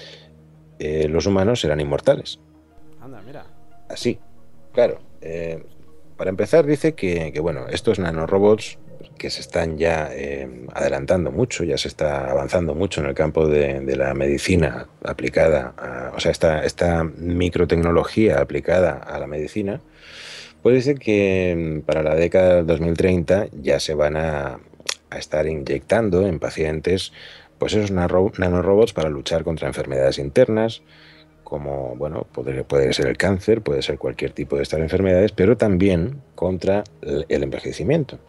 los humanos serán inmortales. Anda, mira. Así, claro. Para empezar, dice que bueno, estos nanorobots que se están ya adelantando mucho, ya se está avanzando mucho en el campo de la medicina aplicada, o sea, esta microtecnología aplicada a la medicina, pues dice que para la década del 2030 ya se van a estar inyectando en pacientes pues esos nanorobots para luchar contra enfermedades internas, como, bueno, puede ser el cáncer, puede ser cualquier tipo de estas enfermedades, pero también contra el envejecimiento.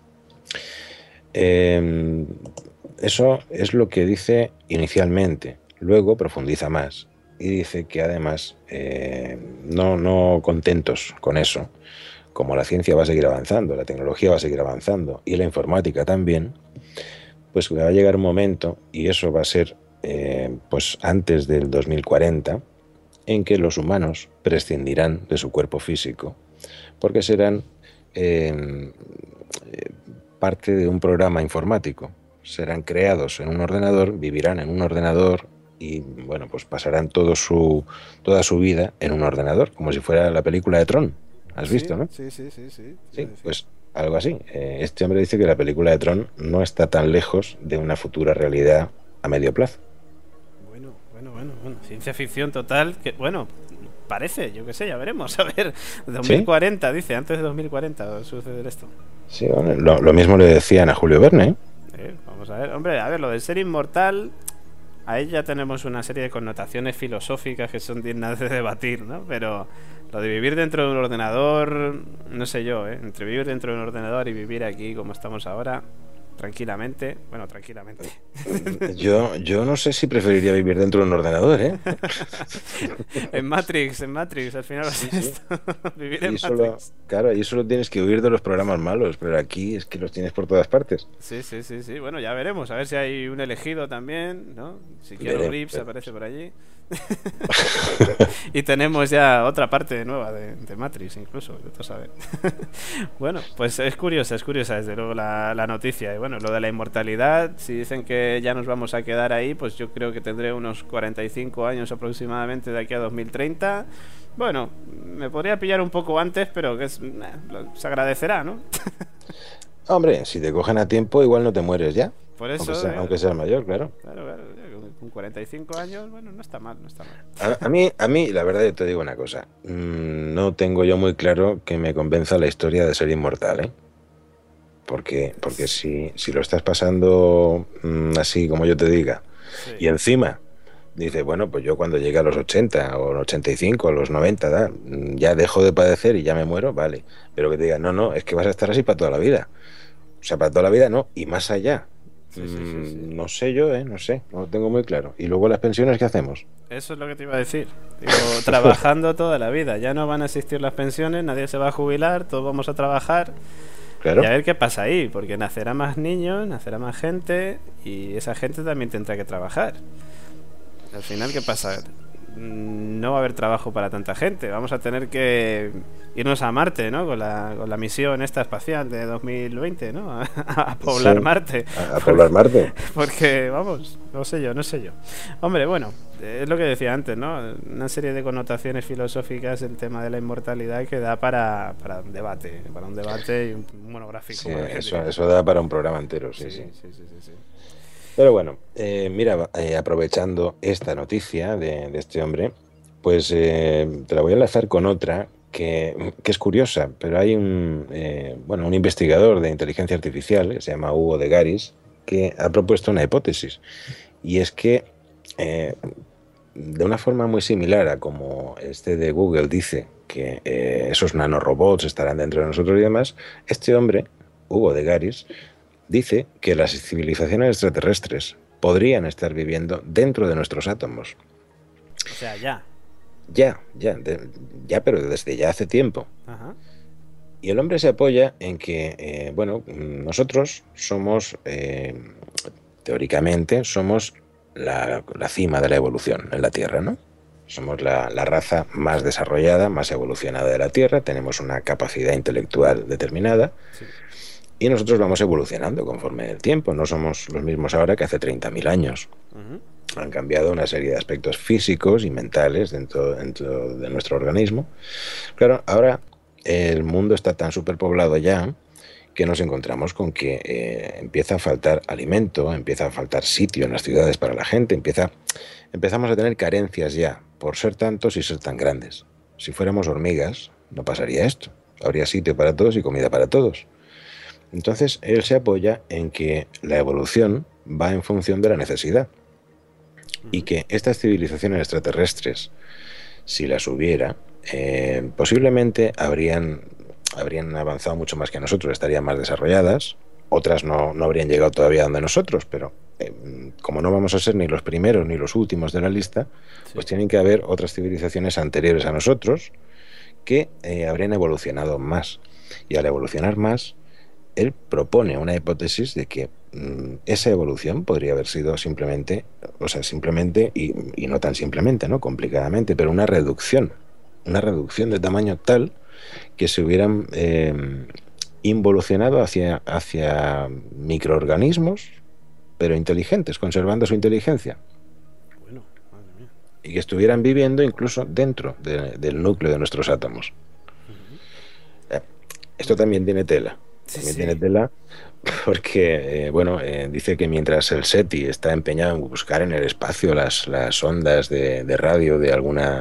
Eso es lo que dice inicialmente. Luego profundiza más y dice que además, no contentos con eso, como la ciencia va a seguir avanzando, la tecnología va a seguir avanzando y la informática también, pues va a llegar un momento, y eso va a ser pues antes del 2040, en que los humanos prescindirán de su cuerpo físico, porque serán parte de un programa informático. Serán creados en un ordenador, vivirán en un ordenador y, bueno, pues pasarán toda su vida en un ordenador, como si fuera la película de Tron. ¿Has visto, no? Sí. Sí, pues algo así. Este hombre dice que la película de Tron no está tan lejos de una futura realidad a medio plazo. Bueno. Ciencia ficción total, que bueno, parece, yo qué sé, ya veremos. A ver, 2040, ¿sí? Dice, antes de 2040 va a suceder esto. Sí, bueno, lo mismo le decían a Julio Verne, ¿eh? Vamos a ver, hombre, lo de ser inmortal, ahí ya tenemos una serie de connotaciones filosóficas que son dignas de debatir, ¿no? Pero lo de vivir dentro de un ordenador, no sé yo, entre vivir dentro de un ordenador y vivir aquí como estamos ahora, tranquilamente. Yo no sé si preferiría vivir dentro de un ordenador, ¿eh? en Matrix, al final sí. Esto. Vivir en Matrix. Claro, ahí solo tienes que huir de los programas malos, pero aquí es que los tienes por todas partes. Sí. Bueno, ya veremos, a ver si hay un elegido también, ¿no? Si Keanu Reeves aparece por allí. Y tenemos ya otra parte nueva de Matrix, incluso, tú sabes. Bueno, pues es curiosa desde luego la noticia. Y bueno, lo de la inmortalidad, si dicen que ya nos vamos a quedar ahí, pues yo creo que tendré unos 45 años aproximadamente de aquí a 2030. Bueno, me podría pillar un poco antes, pero que se agradecerá, ¿no? Hombre, si te cogen a tiempo, igual no te mueres ya. Por eso, aunque seas mayor, claro. Claro, con 45 años, bueno, no está mal. A mí, la verdad, yo te digo una cosa. No tengo yo muy claro que me convenza la historia de ser inmortal, ¿eh? Porque si lo estás pasando así como yo te diga, sí. Y encima dices, bueno, pues yo cuando llegue a los 80 o los 85 o los 90 ya dejo de padecer y ya me muero, vale. Pero que te digan, no, es que vas a estar así para toda la vida. O sea, para toda la vida no, y más allá. Sí. No sé yo, no sé, no lo tengo muy claro. Y luego las pensiones, ¿qué hacemos? Eso es lo que te iba a decir. Digo, trabajando toda la vida, ya no van a existir las pensiones, nadie se va a jubilar, todos vamos a trabajar. Claro. Y a ver qué pasa ahí, porque nacerá más niños, nacerá más gente y esa gente también tendrá que trabajar. Al final, ¿qué pasa? No va a haber trabajo para tanta gente. Vamos a tener que irnos a Marte, ¿no? Con la misión esta espacial de 2020, ¿no? A poblar Marte. A poblar Marte. Porque, vamos, no sé yo. Hombre, bueno, es lo que decía antes, ¿no? Una serie de connotaciones filosóficas el tema de la inmortalidad que da para un debate y un monográfico. Sí, eso da para un programa entero, sí. Pero bueno, mira, aprovechando esta noticia de este hombre, pues te la voy a enlazar con otra que es curiosa, pero hay un investigador de inteligencia artificial que se llama Hugo de Garis, que ha propuesto una hipótesis, y es que de una forma muy similar a como este de Google dice que esos nanorobots estarán dentro de nosotros y demás, este hombre, Hugo de Garis, dice que las civilizaciones extraterrestres podrían estar viviendo dentro de nuestros átomos. O sea, ya. Ya, pero desde ya hace tiempo. Ajá. Y el hombre se apoya en que, nosotros somos, teóricamente, somos la cima de la evolución en la Tierra, ¿no? Somos la raza más desarrollada, más evolucionada de la Tierra, tenemos una capacidad intelectual determinada. Sí. Y nosotros vamos evolucionando conforme el tiempo. No somos los mismos ahora que hace 30.000 años. Uh-huh. Han cambiado una serie de aspectos físicos y mentales dentro de nuestro organismo. Claro, ahora el mundo está tan superpoblado ya que nos encontramos con que empieza a faltar alimento, empieza a faltar sitio en las ciudades para la gente, empezamos a tener carencias ya por ser tantos y ser tan grandes. Si fuéramos hormigas, no pasaría esto. Habría sitio para todos y comida para todos. Entonces, él se apoya en que la evolución va en función de la necesidad y que estas civilizaciones extraterrestres, si las hubiera, posiblemente habrían avanzado mucho más que nosotros, estarían más desarrolladas, otras no habrían llegado todavía donde nosotros, pero como no vamos a ser ni los primeros ni los últimos de la lista, pues tienen que haber otras civilizaciones anteriores a nosotros que habrían evolucionado más. Y al evolucionar más, él propone una hipótesis de que esa evolución podría haber sido simplemente y no tan simplemente, ¿no? Complicadamente, pero una reducción de tamaño tal que se hubieran involucionado hacia microorganismos, pero inteligentes, conservando su inteligencia. Bueno, madre mía. Y que estuvieran viviendo incluso dentro del núcleo de nuestros átomos. Uh-huh. Esto también tiene tela. Tiene tela porque, dice que mientras el SETI está empeñado en buscar en el espacio las ondas de radio de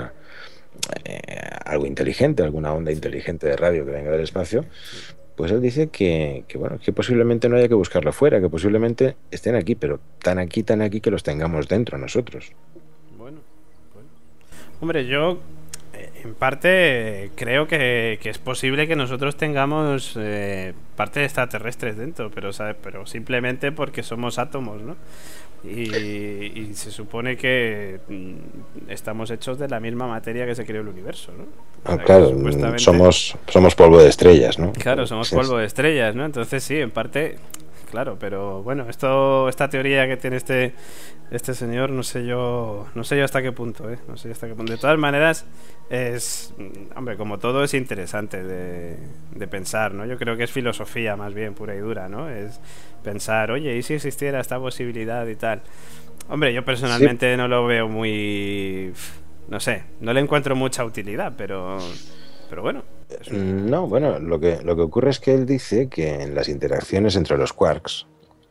algo inteligente, alguna onda inteligente de radio que venga del espacio, pues él dice que posiblemente no haya que buscarlo fuera, que posiblemente estén aquí, pero tan aquí que los tengamos dentro nosotros. Bueno. Hombre, yo en parte creo que es posible que nosotros tengamos parte de extraterrestres dentro, pero simplemente porque somos átomos, ¿no? Y se supone que estamos hechos de la misma materia que se creó el universo, ¿no? Claro, somos polvo de estrellas, ¿no? Claro, somos polvo de estrellas, ¿no? Entonces sí, en parte, claro, pero bueno, esta teoría que tiene este señor, no sé yo hasta qué punto, no sé hasta qué punto. De todas maneras, hombre, como todo es interesante de pensar, ¿no? Yo creo que es filosofía más bien pura y dura, ¿no? Es pensar, oye, ¿y si existiera esta posibilidad y tal? Hombre, yo personalmente no lo veo muy, no sé, no le encuentro mucha utilidad, pero bueno. No, bueno, lo que ocurre es que él dice que en las interacciones entre los quarks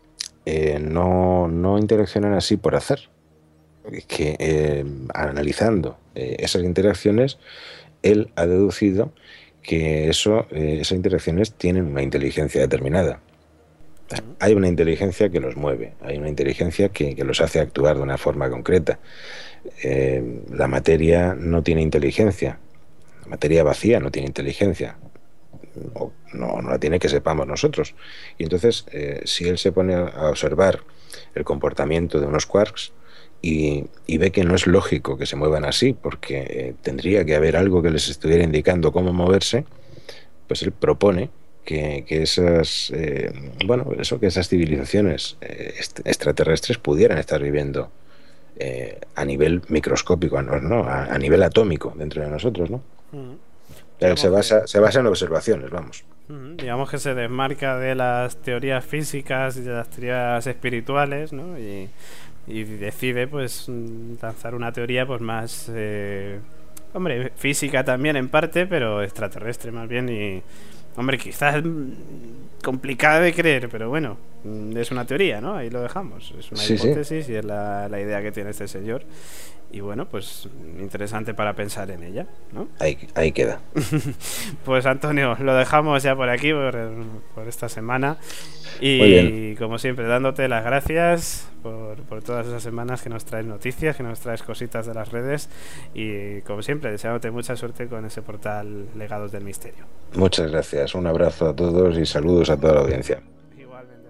no interaccionan así por hacer. Que analizando esas interacciones, él ha deducido que esas interacciones tienen una inteligencia determinada. Hay una inteligencia que los mueve, hay una inteligencia que los hace actuar de una forma concreta. La materia no tiene inteligencia, la materia vacía no tiene inteligencia, no la tiene que sepamos nosotros. Y entonces, si él se pone a observar el comportamiento de unos quarks y ve que no es lógico que se muevan así, porque tendría que haber algo que les estuviera indicando cómo moverse, pues él propone que esas que esas civilizaciones extraterrestres pudieran estar viviendo a nivel microscópico, a nivel atómico dentro de nosotros, ¿no? Se basa en observaciones, vamos. Digamos que se desmarca de las teorías físicas y de las teorías espirituales, ¿no? Y decide pues lanzar una teoría pues más física también en parte, pero extraterrestre más bien. Y quizás complicada de creer, pero bueno, es una teoría, ¿no? Ahí lo dejamos, es una hipótesis. Y es la idea que tiene este señor. Y bueno, pues interesante para pensar en ella, ¿no? Ahí queda. Pues Antonio, lo dejamos ya por aquí, por esta semana. Y como siempre, dándote las gracias por todas esas semanas que nos traes noticias, que nos traes cositas de las redes. Y como siempre, deseándote mucha suerte con ese portal Legados del Misterio. Muchas gracias, un abrazo a todos y saludos a toda la audiencia. Igualmente.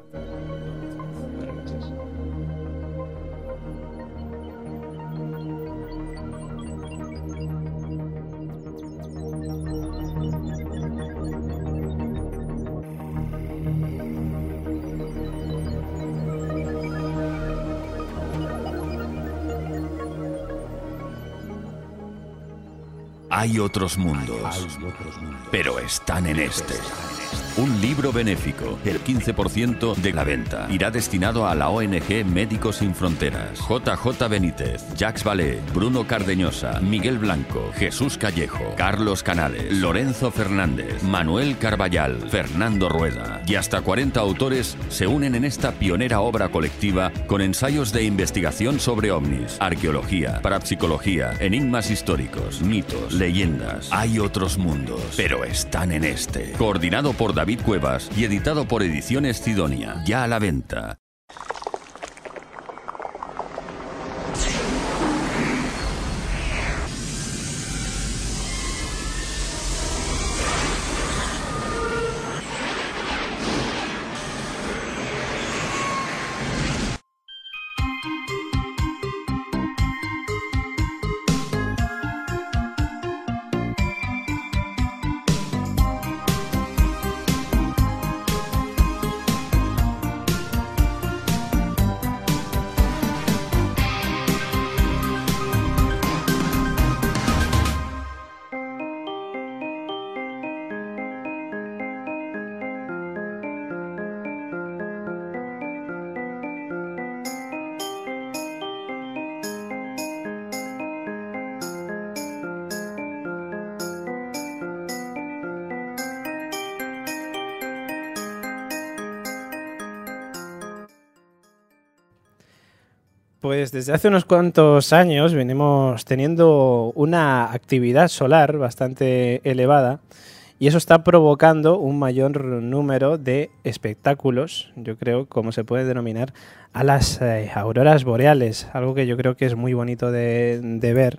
Hay otros mundos, pero están en este. Un libro benéfico, el 15% de la venta, irá destinado a la ONG Médicos Sin Fronteras. JJ Benítez, Jacques Vallée, Bruno Cardeñosa, Miguel Blanco, Jesús Callejo, Carlos Canales, Lorenzo Fernández, Manuel Carballal, Fernando Rueda y hasta 40 autores se unen en esta pionera obra colectiva con ensayos de investigación sobre ovnis, arqueología, parapsicología, enigmas históricos, mitos, leyendas. Hay otros mundos, pero están en este. Coordinado por David Cuevas y editado por Ediciones Sidonia. Ya a la venta. Pues desde hace unos cuantos años venimos teniendo una actividad solar bastante elevada y eso está provocando un mayor número de espectáculos, yo creo, como se puede denominar, a las auroras boreales, algo que yo creo que es muy bonito de ver.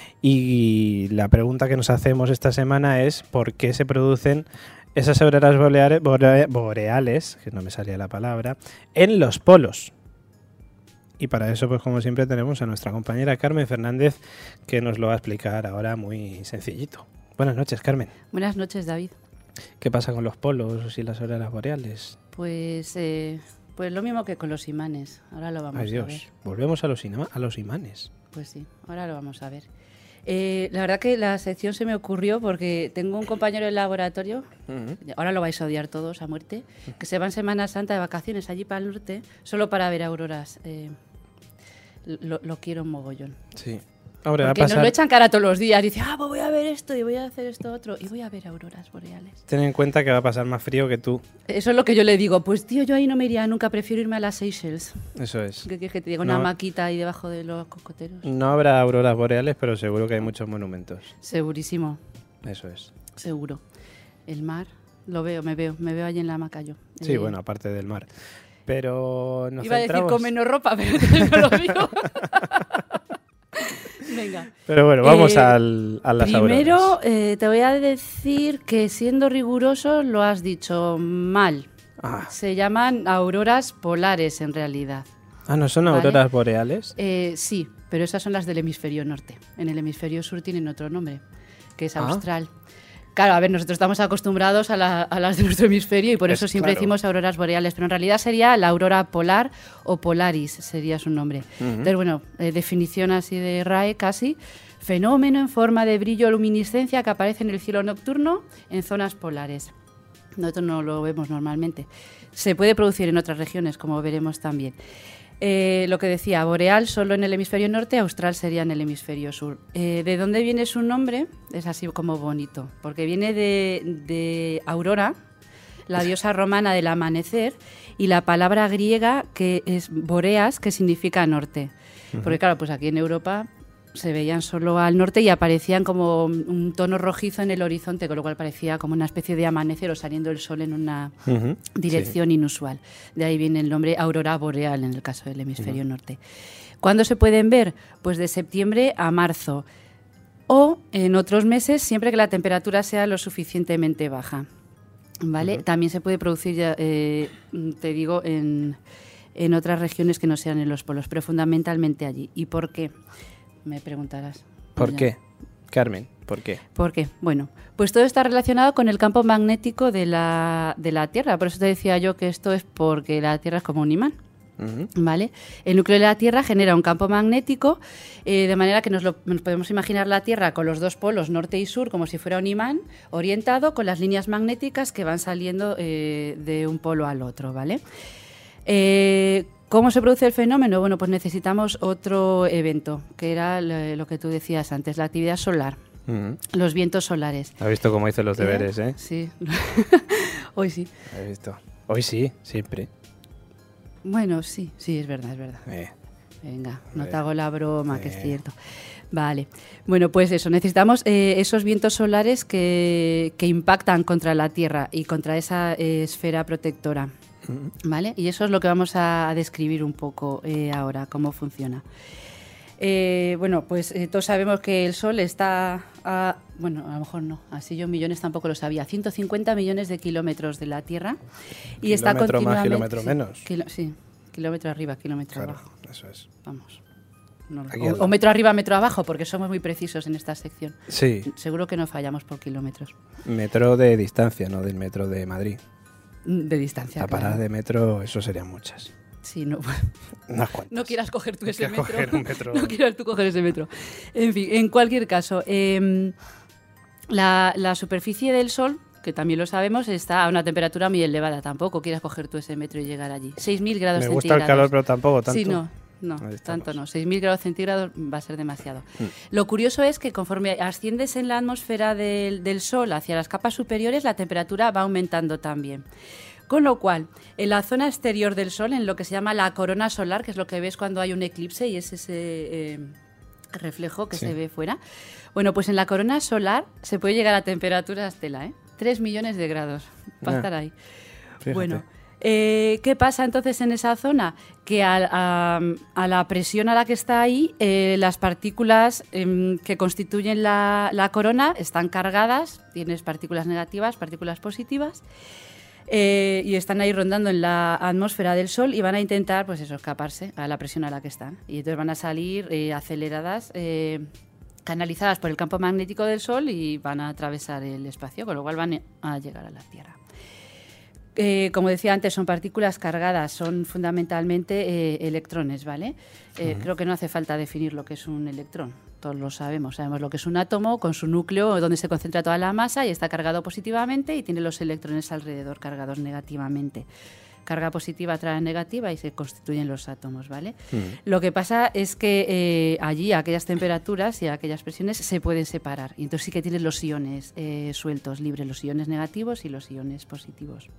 Y la pregunta que nos hacemos esta semana es ¿por qué se producen esas auroras boreales, que no me salía la palabra, en los polos? Y para eso, pues como siempre, tenemos a nuestra compañera Carmen Fernández, que nos lo va a explicar ahora muy sencillito. Buenas noches, Carmen. Buenas noches, David. ¿Qué pasa con los polos y las auroras boreales? Pues lo mismo que con los imanes. Ahora lo vamos a ver. Volvemos a los imanes. Pues sí, ahora lo vamos a ver. La verdad que la sección se me ocurrió porque tengo un compañero en laboratorio, ahora lo vais a odiar todos a muerte, que se va en Semana Santa de vacaciones allí para el norte, solo para ver auroras. Lo quiero un mogollón. Sí. Porque nos lo echan cara todos los días. Dice, pues voy a ver esto y voy a hacer esto otro y voy a ver auroras boreales. Ten en cuenta que va a pasar más frío que tú. Eso es lo que yo le digo. Pues tío, yo ahí no me iría nunca, prefiero irme a las Seychelles. Eso es. ¿Qué quieres que te diga? Una maquita ahí debajo de los cocoteros. No habrá auroras boreales, pero seguro que hay muchos monumentos. Segurísimo. Eso es. Seguro. El mar, lo veo, me veo allí en la hamaca yo. Sí, bueno, aparte del mar. Pero nos iba centramos... a decir con menos ropa, pero no lo digo. Venga. Pero bueno, vamos a las auroras. Primero te voy a decir que siendo riguroso lo has dicho mal. Se llaman auroras polares en realidad. ¿No son auroras boreales? Sí, pero esas son las del hemisferio norte. En el hemisferio sur tienen otro nombre, que es austral. Claro, a ver, nosotros estamos acostumbrados a las de nuestro hemisferio y por eso siempre claro. decimos auroras boreales, pero en realidad sería la aurora polar o polaris, sería su nombre. Entonces, bueno, definición así de RAE casi, fenómeno en forma de brillo o luminiscencia que aparece en el cielo nocturno en zonas polares. Nosotros no lo vemos normalmente. Se puede producir en otras regiones, como veremos también. Lo que decía, boreal solo en el hemisferio norte, austral sería en el hemisferio sur. ¿De dónde viene su nombre? Es así como bonito, porque viene de Aurora, la diosa romana del amanecer, y la palabra griega que es boreas, que significa norte. Porque claro, pues aquí en Europa se veían solo al norte y aparecían como un tono rojizo en el horizonte, con lo cual parecía como una especie de amanecer o saliendo el sol en una dirección inusual. De ahí viene el nombre aurora boreal en el caso del hemisferio norte. ¿Cuándo se pueden ver? Pues de septiembre a marzo o en otros meses, siempre que la temperatura sea lo suficientemente baja. ¿Vale? También se puede producir, te digo, en otras regiones que no sean en los polos, pero fundamentalmente allí. ¿Y por qué? Me preguntarás. ¿Por qué? Carmen, ¿por qué? ¿Por qué? Bueno, pues todo está relacionado con el campo magnético de la Tierra. Por eso te decía yo que esto es porque la Tierra es como un imán. ¿Vale? El núcleo de la Tierra genera un campo magnético, de manera que nos podemos imaginar la Tierra con los dos polos, norte y sur, como si fuera un imán orientado con las líneas magnéticas que van saliendo de un polo al otro, ¿vale? ¿Cómo se produce el fenómeno? Bueno, pues necesitamos otro evento, que era lo que tú decías antes, la actividad solar, los vientos solares. ¿Has visto cómo hice los deberes, Sí. Hoy sí. ¿Has visto? Hoy sí, siempre. Bueno, sí, es verdad. Venga, no te hago la broma, que es cierto. Vale. Bueno, pues eso, necesitamos esos vientos solares que impactan contra la Tierra y contra esa esfera protectora. ¿Vale? Y eso es lo que vamos a describir un poco ahora, cómo funciona. Bueno, pues todos sabemos que el Sol está bueno, a lo mejor no, así yo millones tampoco lo sabía, 150 millones de kilómetros de la Tierra. Y está continuamente... más, kilómetro menos. Sí, kilómetro arriba, kilómetro abajo. Eso es. Vamos. O metro arriba, metro abajo, porque somos muy precisos en esta sección. Sí. Seguro que no fallamos por kilómetros. Metro de distancia, no del metro de Madrid. De distancia. La parada de metro, eso serían muchas. Sí, no. Unas cuantas. No quieras coger tú ese metro. Coger un metro. No quieras tú coger ese metro. En fin, en cualquier caso, la superficie del Sol, que también lo sabemos, está a una temperatura muy elevada. Tampoco quieras coger tú ese metro y llegar allí. 6.000 grados centígrados. Me gusta el calor, pero tampoco tanto. Sí, no, tanto no. 6.000 grados centígrados va a ser demasiado. Lo curioso es que conforme asciendes en la atmósfera del Sol hacia las capas superiores, la temperatura va aumentando también. Con lo cual, en la zona exterior del Sol, en lo que se llama la corona solar, que es lo que ves cuando hay un eclipse y es ese reflejo que se ve fuera, bueno, pues en la corona solar se puede llegar a temperaturas tela, 3 millones de grados para estar ahí. Fíjate. Bueno, ¿qué pasa entonces en esa zona? Que a la presión a la que está ahí, las partículas que constituyen la corona están cargadas, tienes partículas negativas, partículas positivas, y están ahí rondando en la atmósfera del Sol y van a intentar, pues eso, escaparse a la presión a la que están. Y entonces van a salir aceleradas, canalizadas por el campo magnético del Sol y van a atravesar el espacio, con lo cual van a llegar a la Tierra. Como decía antes, son partículas cargadas, son fundamentalmente electrones, ¿vale? Creo que no hace falta definir lo que es un electrón. Todos lo sabemos lo que es un átomo con su núcleo donde se concentra toda la masa y está cargado positivamente y tiene los electrones alrededor cargados negativamente. Carga positiva atrae negativa y se constituyen los átomos, ¿vale? Lo que pasa es que allí, a aquellas temperaturas y a aquellas presiones, se pueden separar. Y entonces sí que tienes los iones sueltos, libres, los iones negativos y los iones positivos.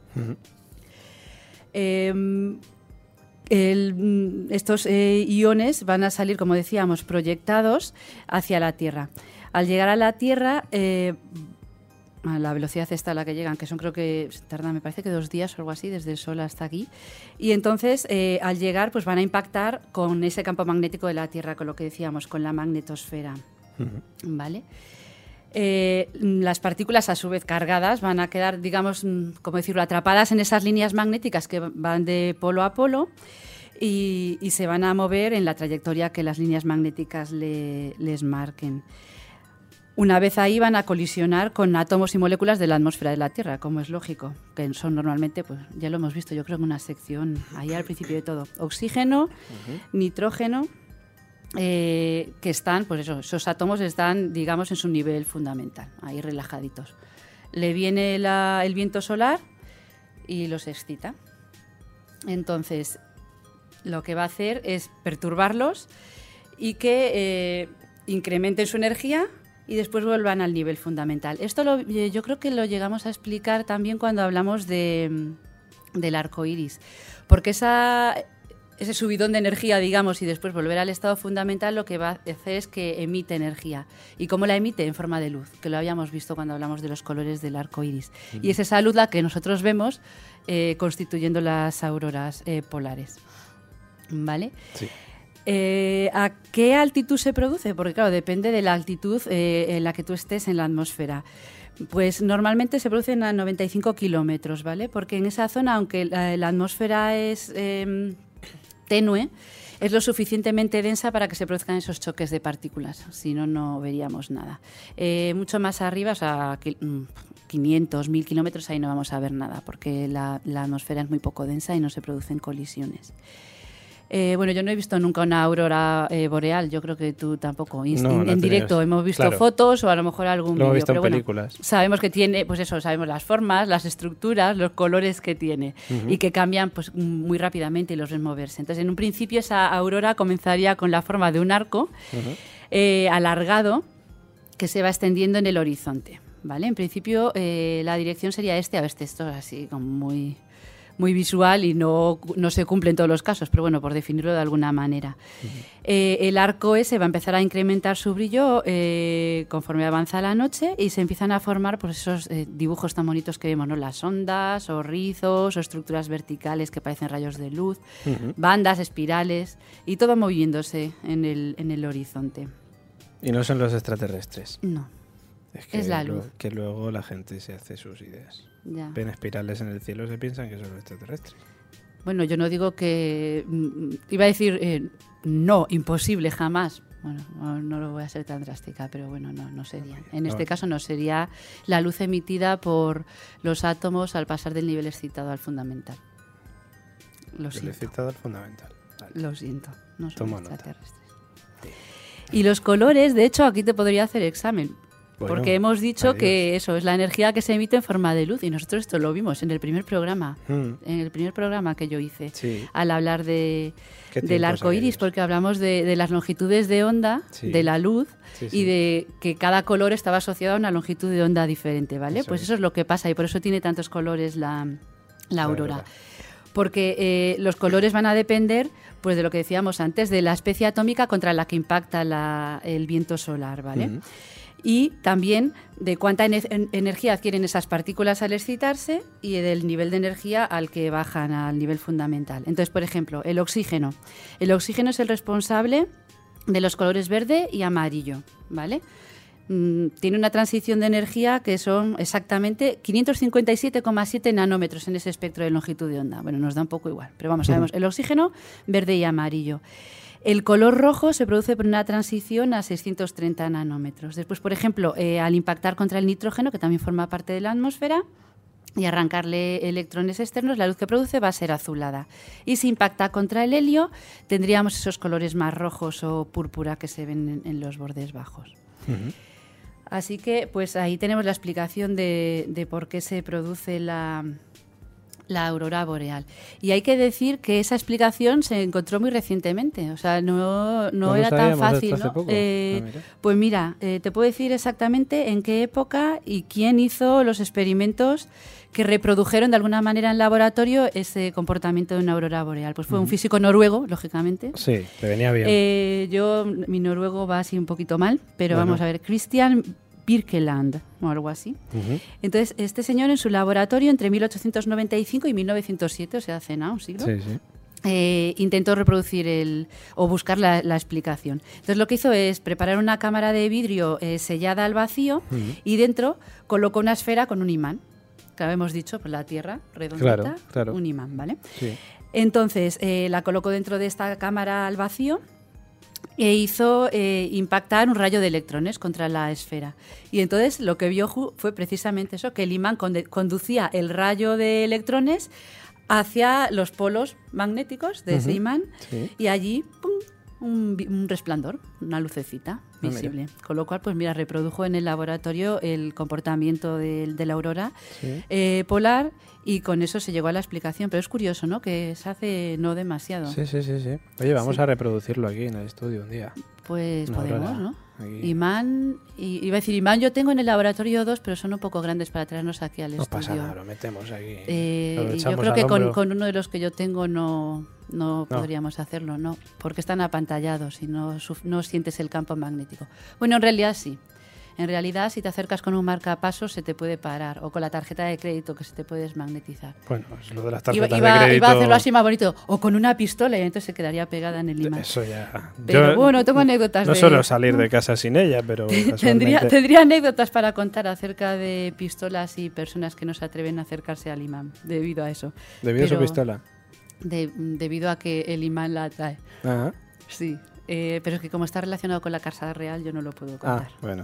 Estos iones van a salir, como decíamos, proyectados hacia la Tierra. Al llegar a la Tierra, a la velocidad esta a la que llegan, que son, creo que tarda, me parece que 2 días o algo así, desde el Sol hasta aquí, y entonces al llegar pues van a impactar con ese campo magnético de la Tierra, con lo que decíamos, con la magnetosfera, ¿vale? Las partículas, a su vez cargadas, van a quedar, digamos, como decirlo, atrapadas en esas líneas magnéticas que van de polo a polo y se van a mover en la trayectoria que las líneas magnéticas les marquen. Una vez ahí van a colisionar con átomos y moléculas de la atmósfera de la Tierra, como es lógico, que son normalmente, pues ya lo hemos visto, yo creo en una sección ahí al principio de todo, oxígeno, nitrógeno, que están, pues eso, esos átomos están, digamos, en su nivel fundamental, ahí relajaditos. Le viene el viento solar y los excita. Entonces, lo que va a hacer es perturbarlos y que incrementen su energía y después vuelvan al nivel fundamental. Esto yo creo que lo llegamos a explicar también cuando hablamos del arco iris, porque ese subidón de energía, digamos, y después volver al estado fundamental, lo que va a hacer es que emite energía. ¿Y cómo la emite? En forma de luz, que lo habíamos visto cuando hablamos de los colores del arco iris. Y es esa luz la que nosotros vemos constituyendo las auroras polares. ¿Vale? Sí. ¿A qué altitud se produce? Porque claro, depende de la altitud en la que tú estés en la atmósfera. Pues normalmente se producen a 95 kilómetros, ¿vale? Porque en esa zona, aunque la atmósfera es tenue, es lo suficientemente densa para que se produzcan esos choques de partículas. Si no, no veríamos nada. Mucho más arriba, o sea, 500, 1000 kilómetros, ahí no vamos a ver nada, porque la atmósfera es muy poco densa y no se producen colisiones. Bueno, yo no he visto nunca una aurora boreal, yo creo que tú tampoco. En directo hemos visto fotos o a lo mejor algún vídeo. Lo hemos visto en películas. Sabemos que tiene, pues eso, sabemos las formas, las estructuras, los colores que tiene y que cambian pues muy rápidamente y los ven moverse. Entonces, en un principio esa aurora comenzaría con la forma de un arco alargado que se va extendiendo en el horizonte, ¿vale? En principio la dirección sería este a oeste, esto es así como muy visual y no se cumple en todos los casos, pero bueno, por definirlo de alguna manera. El arco ese va a empezar a incrementar su brillo conforme avanza la noche y se empiezan a formar pues, esos dibujos tan bonitos que vemos, ¿no? Las ondas o rizos o estructuras verticales que parecen rayos de luz, bandas, espirales y todo moviéndose en el horizonte. Y no son los extraterrestres. No, es la luz. Que luego la gente se hace sus ideas. Ya. Ven espirales en el cielo y se piensan que son los extraterrestres. Bueno, yo no digo que... iba a decir no, imposible, jamás. Bueno, no lo voy a ser tan drástica, pero bueno, no sería. En este caso no sería la luz emitida por los átomos al pasar del nivel excitado al fundamental. Lo siento. Excitado al fundamental. Vale. Lo siento, no son extraterrestres. Sí. Y los colores, de hecho, aquí te podría hacer examen. Bueno, porque hemos dicho que eso es la energía que se emite en forma de luz y nosotros esto lo vimos en el primer programa, que yo hice, al hablar del arco iris, porque hablamos de las longitudes de onda de la luz y de que cada color estaba asociado a una longitud de onda diferente, ¿vale? Pues eso es lo que pasa y por eso tiene tantos colores la aurora. Porque los colores van a depender, pues de lo que decíamos antes, de la especie atómica contra la que impacta el viento solar, ¿vale? Y también de cuánta energía adquieren esas partículas al excitarse y del nivel de energía al que bajan al nivel fundamental. Entonces, por ejemplo, el oxígeno. El oxígeno es el responsable de los colores verde y amarillo, ¿vale? Tiene una transición de energía que son exactamente 557,7 nanómetros en ese espectro de longitud de onda. Bueno, nos da un poco igual, pero vamos, sabemos el oxígeno verde y amarillo. El color rojo se produce por una transición a 630 nanómetros. Después, por ejemplo, al impactar contra el nitrógeno, que también forma parte de la atmósfera, y arrancarle electrones externos, la luz que produce va a ser azulada. Y si impacta contra el helio, tendríamos esos colores más rojos o púrpura que se ven en los bordes bajos. Así que, pues ahí tenemos la explicación de por qué se produce la aurora boreal. Y hay que decir que esa explicación se encontró muy recientemente, o sea, no era tan fácil, ¿no? Pues mira, te puedo decir exactamente en qué época y quién hizo los experimentos que reprodujeron de alguna manera en laboratorio ese comportamiento de una aurora boreal. Pues fue un físico noruego, lógicamente. Sí, te venía bien. Mi noruego va así un poquito mal, pero vamos a ver, Christian Birkeland o algo así. Entonces, este señor en su laboratorio entre 1895 y 1907, o sea, hace nada, un siglo, intentó reproducir o buscar la explicación. Entonces, lo que hizo es preparar una cámara de vidrio sellada al vacío y dentro colocó una esfera con un imán. Claro, hemos dicho, pues la Tierra redondita, un imán, ¿vale? Sí. Entonces, la colocó dentro de esta cámara al vacío e hizo impactar un rayo de electrones contra la esfera. Y entonces lo que vio fue precisamente eso, que el imán conducía el rayo de electrones hacia los polos magnéticos de ese imán, y allí ¡pum!, un resplandor, una lucecita visible. Con lo cual, pues mira, reprodujo en el laboratorio el comportamiento de la aurora polar, y con eso se llegó a la explicación. Pero es curioso, ¿no?, que se hace no demasiado. Sí. Oye, vamos a reproducirlo aquí en el estudio un día. Pues Una podemos, aurora, ¿no? aquí. Imán, iba a decir imán, yo tengo en el laboratorio 2, pero son un poco grandes para traernos aquí al No estudio. pasa nada, lo metemos aquí. Lo Y yo echamos creo que al hombro. con uno de los que yo tengo no podríamos hacerlo, no, porque están apantallados y no sientes el campo magnético. Bueno, en realidad sí. En realidad, si te acercas con un marcapasos, se te puede parar, o con la tarjeta de crédito, que se te puede desmagnetizar. Bueno, es lo de las tarjetas de Iba crédito. a hacerlo así más bonito, o con una pistola, y entonces se quedaría pegada en el imán. Eso ya. Pero bueno, tengo anécdotas no suelo salir de casa sin ella, pero casualmente... Tendría anécdotas para contar acerca de pistolas y personas que no se atreven a acercarse al imán debido a eso. ¿Debido a su pistola? Debido a que el imán la atrae. Ajá. Sí, pero es que como está relacionado con la Casa Real, yo no lo puedo contar. Ah, bueno.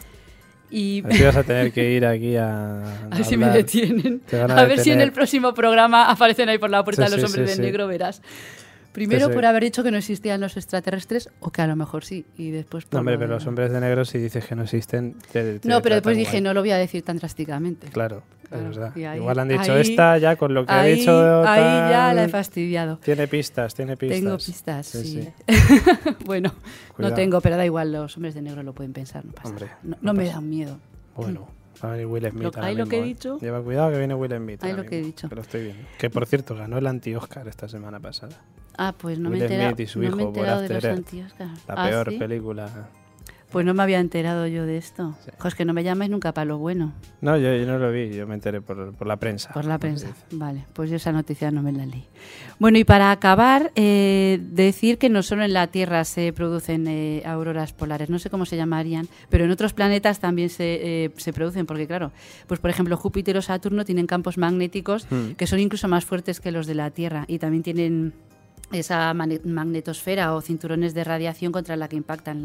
Y así vas a tener que ir aquí a ver si me detienen. A ver si en el próximo programa aparecen ahí por la puerta los hombres de negro, verás. Primero por haber dicho que no existían los extraterrestres, o que a lo mejor sí, y después por... No, hombre, pero los hombres de negro, si dices que no existen... No, pero después dije, no lo voy a decir tan drásticamente. Claro, es verdad. Ahí, igual han dicho esta, ya con lo que ha dicho... Ahí ya la he fastidiado. Tiene pistas. Tengo pistas, sí. Bueno, cuidado. No tengo, pero da igual, los hombres de negro lo pueden pensar, no pasa nada. No me dan miedo. Bueno... Va a venir Will Smith. Ahí lo que he dicho. Lleva cuidado que viene Will Smith. Ahí lo que he dicho. Que lo estoy viendo. Que por cierto, ganó el anti-Oscar esta semana pasada. Ah, pues no Will me he enterado. Smith y su hijo, no me he enterado por de los After anti-Oscar. La peor película. Pues no me había enterado yo de esto. Sí. Es que no me llamáis nunca para lo bueno. No, yo no lo vi, yo me enteré por la prensa. Por la prensa, vale. Pues yo esa noticia no me la leí. Bueno, y para acabar, decir que no solo en la Tierra se producen auroras polares, no sé cómo se llamarían, pero en otros planetas también se producen, porque claro, pues por ejemplo Júpiter o Saturno tienen campos magnéticos que son incluso más fuertes que los de la Tierra, y también tienen esa magnetosfera o cinturones de radiación contra la que impactan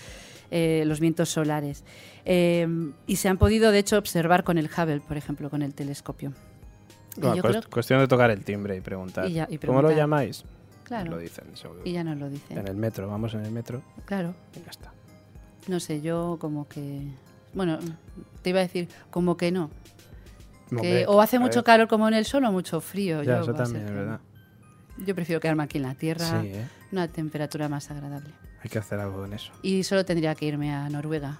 los vientos solares. Y se han podido, de hecho, observar con el Hubble, por ejemplo, con el telescopio. Bueno, cuestión de tocar el timbre y preguntar. Y preguntar. ¿Cómo lo llamáis? Claro. Lo dicen, seguro. Y ya nos lo dicen. En el metro, vamos en el metro. Claro. Y ya está. No sé, yo como que... Bueno, te iba a decir, como que no. Que o hace mucho calor como en el sol o mucho frío. Ya, eso también es verdad. Yo prefiero quedarme aquí en la Tierra, sí, una temperatura más agradable. Hay que hacer algo en eso. Y solo tendría que irme a Noruega.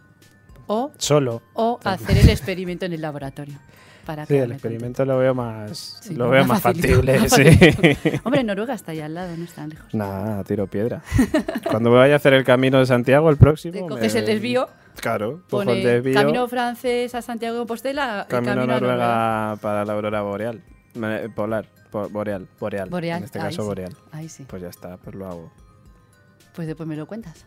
O hacer el experimento en el laboratorio. Sí, el experimento lo veo más, más factible. Sí. Hombre, Noruega está ahí al lado, no es tan lejos. Nada, tiro piedra. Cuando vaya a hacer el camino de Santiago, el próximo... Te coges el desvío. Claro, cojo el desvío. Camino francés a Santiago de Compostela. Camino a Noruega para la aurora boreal. Boreal. En este caso, sí. boreal. Ahí sí. Pues ya está, pues lo hago. Pues después me lo cuentas.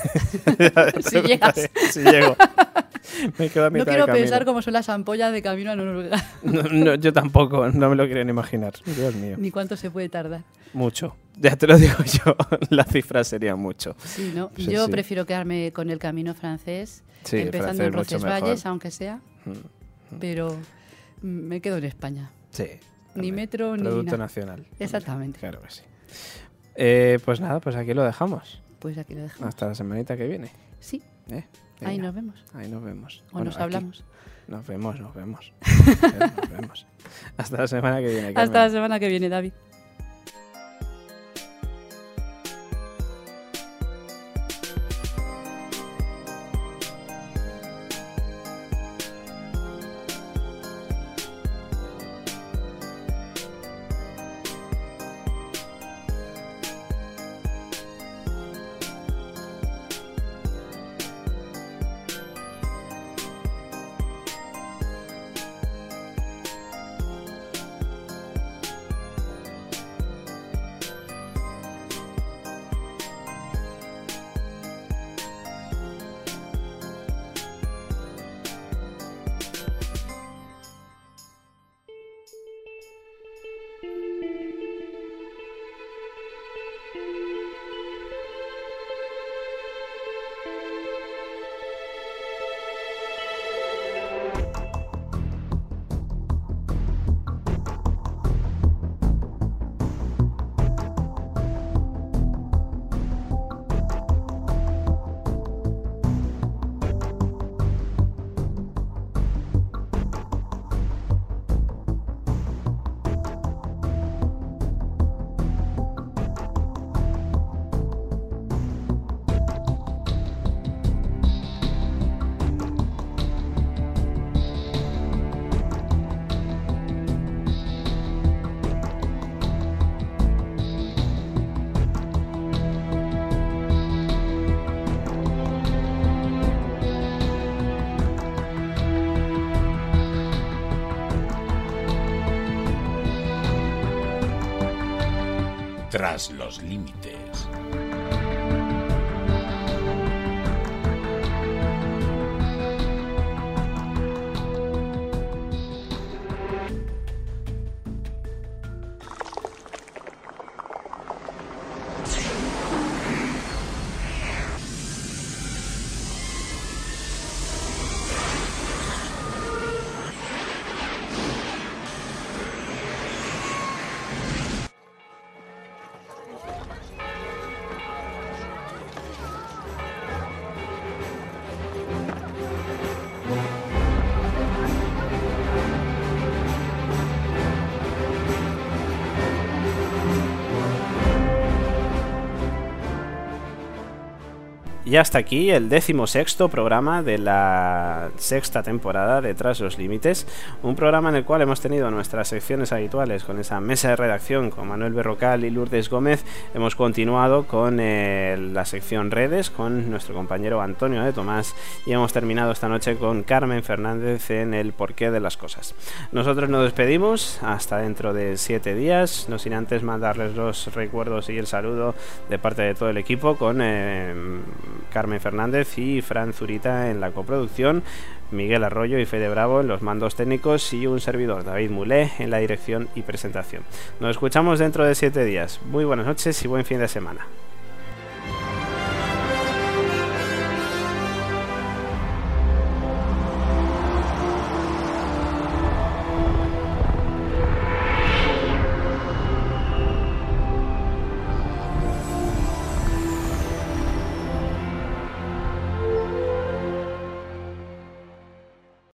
Si llegas. Si llego. Me quedo a mitad no quiero de camino. pensar cómo son las ampollas de camino a Noruega. No, yo tampoco, no me lo quiero ni imaginar. Dios mío. Ni cuánto se puede tardar. Mucho. Ya te lo digo yo, la cifra sería mucho. Sí, ¿no? Yo prefiero quedarme con el camino francés, empezando en Roncesvalles, aunque sea. Pero me quedo en España. Sí. Ni metro, ni Producto nada. nacional. Exactamente. Claro que sí. Pues nada, pues aquí lo dejamos. Pues aquí lo dejamos. Hasta la semanita que viene. Sí. Ahí nos vemos. Ahí nos vemos. O nos hablamos. Nos vemos. Nos vemos. Hasta la semana que viene, Carmen. Hasta la semana que viene, David. Tras los límites. Y hasta aquí el 16º programa de la 6ª temporada de Tras los Límites, un programa en el cual hemos tenido nuestras secciones habituales con esa mesa de redacción con Manuel Berrocal y Lourdes Gómez. Hemos continuado con la sección redes con nuestro compañero Antonio de Tomás y hemos terminado esta noche con Carmen Fernández en el porqué de las cosas. Nosotros nos despedimos hasta dentro de 7 días, no sin antes mandarles los recuerdos y el saludo de parte de todo el equipo con Carmen Fernández y Fran Zurita en la coproducción, Miguel Arroyo y Fede Bravo en los mandos técnicos y un servidor, David Mulé, en la dirección y presentación. Nos escuchamos dentro de 7 días. Muy buenas noches y buen fin de semana.